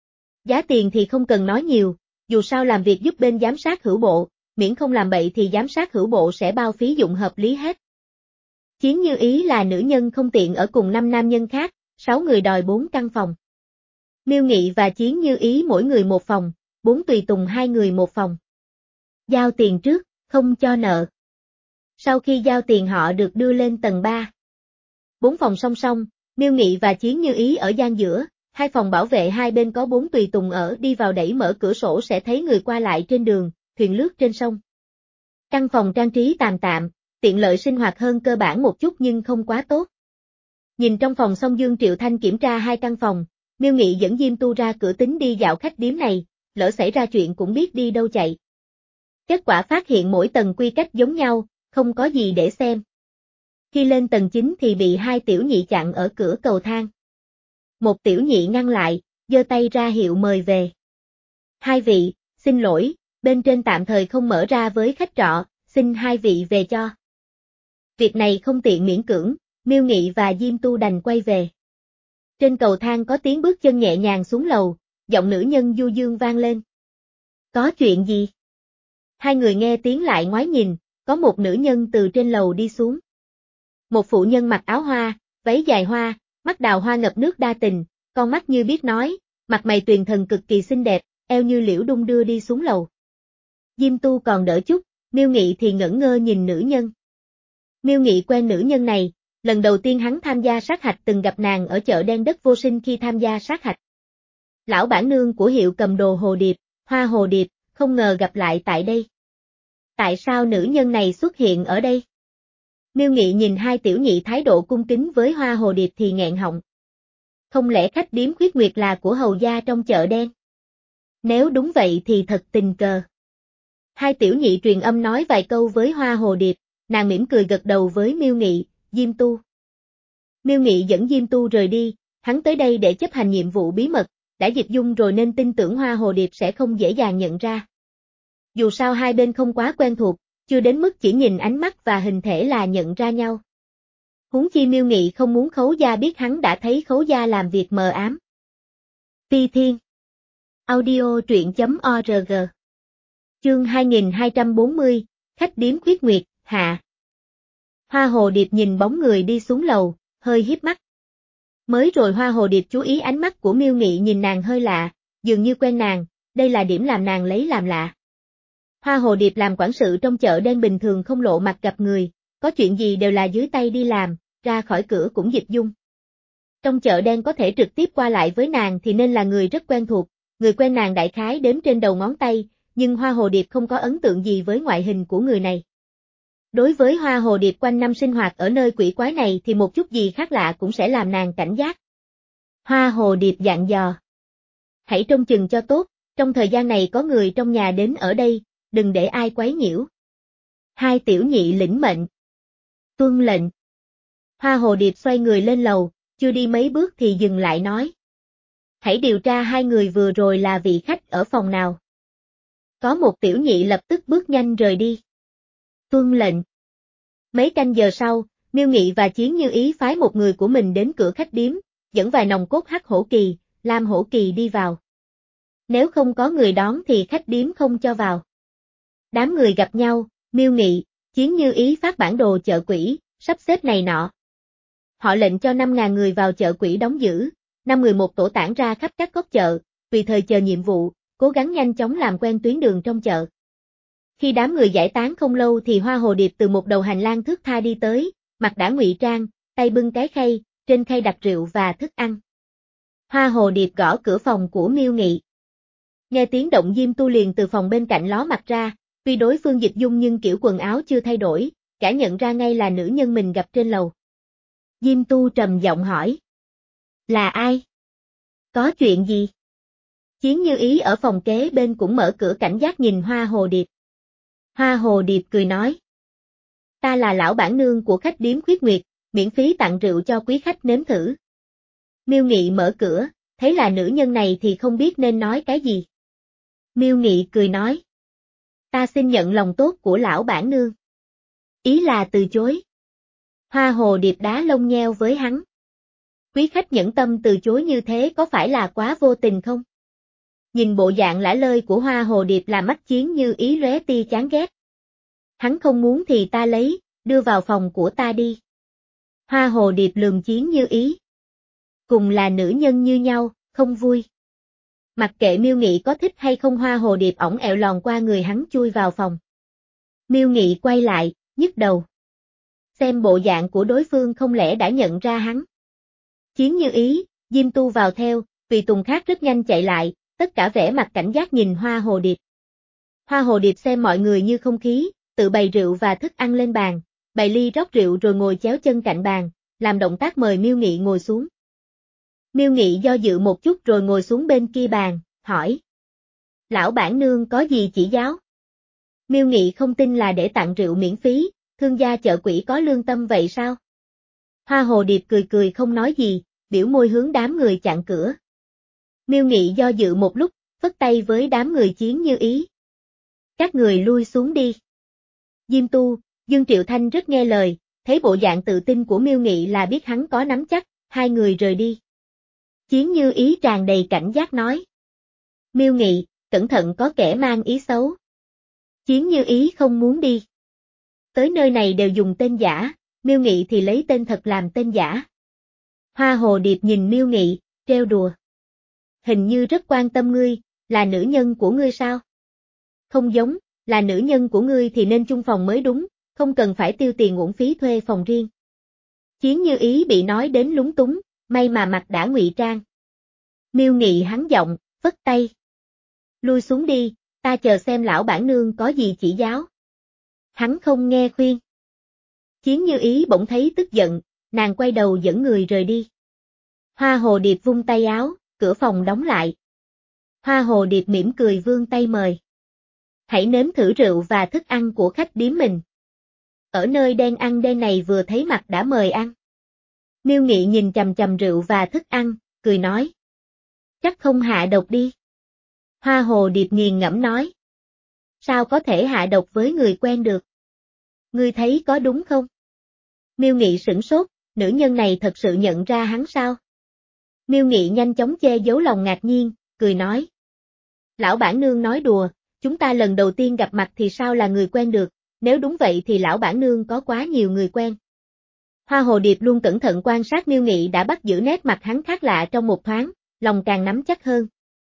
Giá tiền thì không cần nói nhiều, dù sao làm việc giúp bên giám sát hữu bộ, miễn không làm bậy thì giám sát hữu bộ sẽ bao phí dụng hợp lý hết. Chiến Như Ý là nữ nhân không tiện ở cùng năm nam nhân khác, sáu người đòi bốn căn phòng. Miêu Nghị và Chiến Như Ý mỗi người một phòng, bốn tùy tùng hai người một phòng. Giao tiền trước, không cho nợ. Sau khi giao tiền họ được đưa lên tầng ba. Bốn phòng song song, Miêu Nghị và Chiến Như Ý ở gian giữa, hai phòng bảo vệ hai bên có bốn tùy tùng ở, đi vào đẩy mở cửa sổ sẽ thấy người qua lại trên đường, thuyền lướt trên sông. Căn phòng trang trí tạm tạm, tiện lợi sinh hoạt hơn cơ bản một chút nhưng không quá tốt. Nhìn trong phòng xong Dương Triệu Thanh kiểm tra hai căn phòng, Miêu Nghị dẫn Diêm Tu ra cửa tính đi dạo khách điếm này, lỡ xảy ra chuyện cũng biết đi đâu chạy. Kết quả phát hiện mỗi tầng quy cách giống nhau, không có gì để xem. Khi lên tầng chín thì bị hai tiểu nhị chặn ở cửa cầu thang. Một tiểu nhị ngăn lại, giơ tay ra hiệu mời về. Hai vị, xin lỗi, bên trên tạm thời không mở ra với khách trọ, xin hai vị về cho. Việc này không tiện miễn cưỡng, Miêu Nghị và Diêm Tu đành quay về. Trên cầu thang có tiếng bước chân nhẹ nhàng xuống lầu, giọng nữ nhân du dương vang lên. Có chuyện gì? Hai người nghe tiếng lại ngoái nhìn, có một nữ nhân từ trên lầu đi xuống. Một phụ nhân mặc áo hoa, váy dài hoa, mắt đào hoa ngập nước đa tình, con mắt như biết nói, mặt mày tuyền thần cực kỳ xinh đẹp, eo như liễu đung đưa đi xuống lầu. Diêm Tu còn đỡ chút, Miêu Nghị thì ngẩn ngơ nhìn nữ nhân. Miêu Nghị quen nữ nhân này, lần đầu tiên hắn tham gia sát hạch từng gặp nàng ở chợ đen đất vô sinh khi tham gia sát hạch. Lão bản nương của hiệu cầm đồ Hồ Điệp, Hoa Hồ Điệp, không ngờ gặp lại tại đây. Tại sao nữ nhân này xuất hiện ở đây? Miêu Nghị nhìn hai tiểu nhị thái độ cung kính với Hoa Hồ Điệp thì nghẹn họng. Không lẽ khách điếm Khuyết Nguyệt là của hầu gia trong chợ đen? Nếu đúng vậy thì thật tình cờ. Hai tiểu nhị truyền âm nói vài câu với Hoa Hồ Điệp, nàng mỉm cười gật đầu với Miêu Nghị, Diêm Tu. Miêu Nghị dẫn Diêm Tu rời đi, hắn tới đây để chấp hành nhiệm vụ bí mật, đã dịch dung rồi nên tin tưởng Hoa Hồ Điệp sẽ không dễ dàng nhận ra. Dù sao hai bên không quá quen thuộc, chưa đến mức chỉ nhìn ánh mắt và hình thể là nhận ra nhau. Huống chi Miêu Nghị không muốn Khấu Gia biết hắn đã thấy Khấu Gia làm việc mờ ám. Phi Thiên Audio truyện chấm org Chương hai nghìn hai trăm bốn mươi, Khách điếm Khuyết Nguyệt, hạ. Hoa Hồ Điệp nhìn bóng người đi xuống lầu, hơi híp mắt. Mới rồi Hoa Hồ Điệp chú ý ánh mắt của Miêu Nghị nhìn nàng hơi lạ, dường như quen nàng, đây là điểm làm nàng lấy làm lạ. Hoa Hồ Điệp làm quản sự trong chợ đen bình thường không lộ mặt gặp người, có chuyện gì đều là dưới tay đi làm, ra khỏi cửa cũng dịch dung. Trong chợ đen có thể trực tiếp qua lại với nàng thì nên là người rất quen thuộc, người quen nàng đại khái đếm trên đầu ngón tay, nhưng Hoa Hồ Điệp không có ấn tượng gì với ngoại hình của người này. Đối với Hoa Hồ Điệp quanh năm sinh hoạt ở nơi quỷ quái này thì một chút gì khác lạ cũng sẽ làm nàng cảnh giác. Hoa Hồ Điệp dặn dò. Hãy trông chừng cho tốt, trong thời gian này có người trong nhà đến ở đây, đừng để ai quấy nhiễu. Hai tiểu nhị lĩnh mệnh. Tuân lệnh. Hoa Hồ Điệp xoay người lên lầu, chưa đi mấy bước thì dừng lại nói. Hãy điều tra hai người vừa rồi là vị khách ở phòng nào. Có một tiểu nhị lập tức bước nhanh rời đi. Tuân lệnh. Mấy canh giờ sau, Miêu Nghị và Chiến Như Ý phái một người của mình đến cửa khách điếm, dẫn vài nòng cốt Hắc Hổ Kỳ, Lam Hổ Kỳ đi vào. Nếu không có người đón thì khách điếm không cho vào. Đám người gặp nhau, Miêu Nghị, Chiến Như Ý phát bản đồ chợ quỷ, sắp xếp này nọ. Họ lệnh cho năm nghìn người vào chợ quỷ đóng giữ, năm mười một tổ tản ra khắp các góc chợ, tùy thời chờ nhiệm vụ, cố gắng nhanh chóng làm quen tuyến đường trong chợ. Khi đám người giải tán không lâu thì Hoa Hồ Điệp từ một đầu hành lang thướt tha đi tới, mặt đã ngụy trang, tay bưng cái khay, trên khay đặt rượu và thức ăn. Hoa Hồ Điệp gõ cửa phòng của Miêu Nghị. Nghe tiếng động Diêm Tu liền từ phòng bên cạnh ló mặt ra, tuy đối phương dịch dung nhưng kiểu quần áo chưa thay đổi, cả nhận ra ngay là nữ nhân mình gặp trên lầu. Diêm Tu trầm giọng hỏi. Là ai? Có chuyện gì? Chiến Như Ý ở phòng kế bên cũng mở cửa cảnh giác nhìn Hoa Hồ Điệp. Hoa Hồ Điệp cười nói. Ta là lão bản nương của khách điếm Khuyết Nguyệt, miễn phí tặng rượu cho quý khách nếm thử. Miêu Nghị mở cửa, thấy là nữ nhân này thì không biết nên nói cái gì. Miêu Nghị cười nói. Ta xin nhận lòng tốt của lão bản nương. Ý là từ chối. Hoa Hồ Điệp đá lông nheo với hắn. Quý khách nhẫn tâm từ chối như thế có phải là quá vô tình không? Nhìn bộ dạng lả lơi của Hoa Hồ Điệp làm mắt Chiến Như Ý lóe tia chán ghét. Hắn không muốn thì ta lấy, đưa vào phòng của ta đi. Hoa Hồ Điệp lườm Chiến Như Ý. Cùng là nữ nhân như nhau, không vui. Mặc kệ Miêu Nghị có thích hay không Hoa Hồ Điệp ổng ẹo lòn qua người hắn chui vào phòng. Miêu Nghị quay lại, nhức đầu. Xem bộ dạng của đối phương không lẽ đã nhận ra hắn. Chiến Như Ý, Diêm Tu vào theo, Tùy Tùng khác rất nhanh chạy lại, tất cả vẻ mặt cảnh giác nhìn Hoa Hồ Điệp. Hoa Hồ Điệp xem mọi người như không khí, tự bày rượu và thức ăn lên bàn, bày ly rót rượu rồi ngồi chéo chân cạnh bàn, làm động tác mời Miêu Nghị ngồi xuống. Miêu Nghị do dự một chút rồi ngồi xuống bên kia bàn, hỏi. Lão bản nương có gì chỉ giáo? Miêu Nghị không tin là để tặng rượu miễn phí, thương gia chợ quỷ có lương tâm vậy sao? Hoa Hồ Điệp cười cười không nói gì, biểu môi hướng đám người chặn cửa. Miêu Nghị do dự một lúc, phất tay với đám người Chiến Như Ý. Các người lui xuống đi. Diêm Tu, Dương Triệu Thanh rất nghe lời, thấy bộ dạng tự tin của Miêu Nghị là biết hắn có nắm chắc, hai người rời đi. Chiến Như Ý tràn đầy cảnh giác nói. Miêu Nghị, cẩn thận có kẻ mang ý xấu. Chiến Như Ý không muốn đi. Tới nơi này đều dùng tên giả, Miêu Nghị thì lấy tên thật làm tên giả. Hoa Hồ Điệp nhìn Miêu Nghị, trêu đùa. Hình như rất quan tâm ngươi, là nữ nhân của ngươi sao? Không giống, là nữ nhân của ngươi thì nên chung phòng mới đúng, không cần phải tiêu tiền uổng phí thuê phòng riêng. Chiến Như Ý bị nói đến lúng túng, may mà mặt đã ngụy trang. Miêu Nghị hắn giọng, phất tay. Lui xuống đi, ta chờ xem lão bản nương có gì chỉ giáo. Hắn không nghe khuyên. Chiến Như Ý bỗng thấy tức giận, nàng quay đầu dẫn người rời đi. Hoa hồ điệp vung tay áo, cửa phòng đóng lại. Hoa hồ điệp mỉm cười vươn tay mời. Hãy nếm thử rượu và thức ăn của khách điếm mình. Ở nơi đen ăn đen này vừa thấy mặt đã mời ăn. Miêu Nghị nhìn chằm chằm rượu và thức ăn, cười nói. Chắc không hạ độc đi. Hoa hồ điệp nghiền ngẫm nói. Sao có thể hạ độc với người quen được? Ngươi thấy có đúng không? Miêu Nghị sửng sốt, nữ nhân này thật sự nhận ra hắn sao? Miêu Nghị nhanh chóng che giấu lòng ngạc nhiên, cười nói. Lão bản nương nói đùa, chúng ta lần đầu tiên gặp mặt thì sao là người quen được, nếu đúng vậy thì lão bản nương có quá nhiều người quen. Hoa hồ điệp luôn cẩn thận quan sát Miêu Nghị đã bắt giữ nét mặt hắn khác lạ trong một thoáng, lòng càng nắm chắc hơn.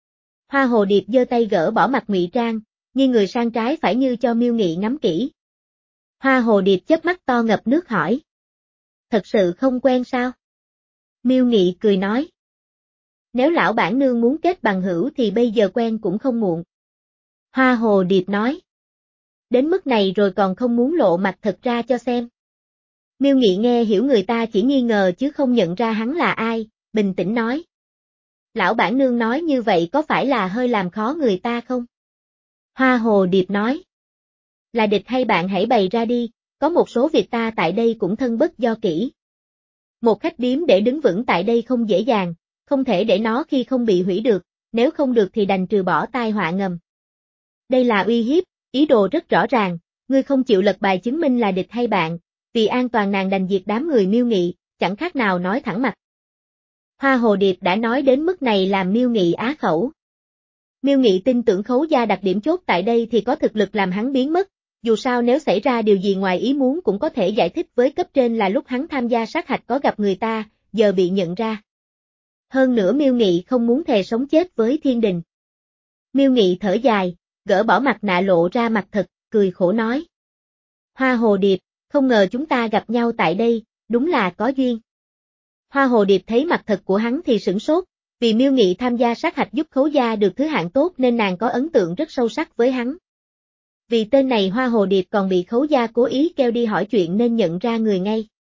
Hoa hồ điệp giơ tay gỡ bỏ mặt ngụy trang, nghiêng người sang trái phải như cho Miêu Nghị ngắm kỹ. Hoa hồ điệp chớp mắt to ngập nước hỏi. Thật sự không quen sao? Miêu Nghị cười nói. Nếu lão bản nương muốn kết bằng hữu thì bây giờ quen cũng không muộn. Hoa hồ điệp nói. Đến mức này rồi còn không muốn lộ mặt thật ra cho xem. Miêu Nghị nghe hiểu người ta chỉ nghi ngờ chứ không nhận ra hắn là ai, bình tĩnh nói. Lão bản nương nói như vậy có phải là hơi làm khó người ta không? Hoa hồ điệp nói. Là địch hay bạn hãy bày ra đi, có một số việc ta tại đây cũng thân bất do kỹ. Một khách điếm để đứng vững tại đây không dễ dàng, không thể để nó khi không bị hủy được, nếu không được thì đành trừ bỏ tai họa ngầm. Đây là uy hiếp, ý đồ rất rõ ràng, ngươi không chịu lật bài chứng minh là địch hay bạn, vì an toàn nàng đành diệt đám người Miêu Nghị, chẳng khác nào nói thẳng mặt. Hoa hồ điệp đã nói đến mức này làm Miêu Nghị á khẩu. Miêu Nghị tin tưởng Khấu gia đặt điểm chốt tại đây thì có thực lực làm hắn biến mất, dù sao nếu xảy ra điều gì ngoài ý muốn cũng có thể giải thích với cấp trên là lúc hắn tham gia sát hạch có gặp người ta, giờ bị nhận ra. Hơn nữa Miêu Nghị không muốn thề sống chết với Thiên Đình. Miêu Nghị thở dài, gỡ bỏ mặt nạ lộ ra mặt thật, cười khổ nói. Hoa hồ điệp, không ngờ chúng ta gặp nhau tại đây, đúng là có duyên. Hoa hồ điệp thấy mặt thật của hắn thì sửng sốt, vì Miêu Nghị tham gia sát hạch giúp Khấu gia được thứ hạng tốt nên nàng có ấn tượng rất sâu sắc với hắn. Vì tên này Hoa hồ điệp còn bị Khấu gia cố ý kêu đi hỏi chuyện nên nhận ra người ngay.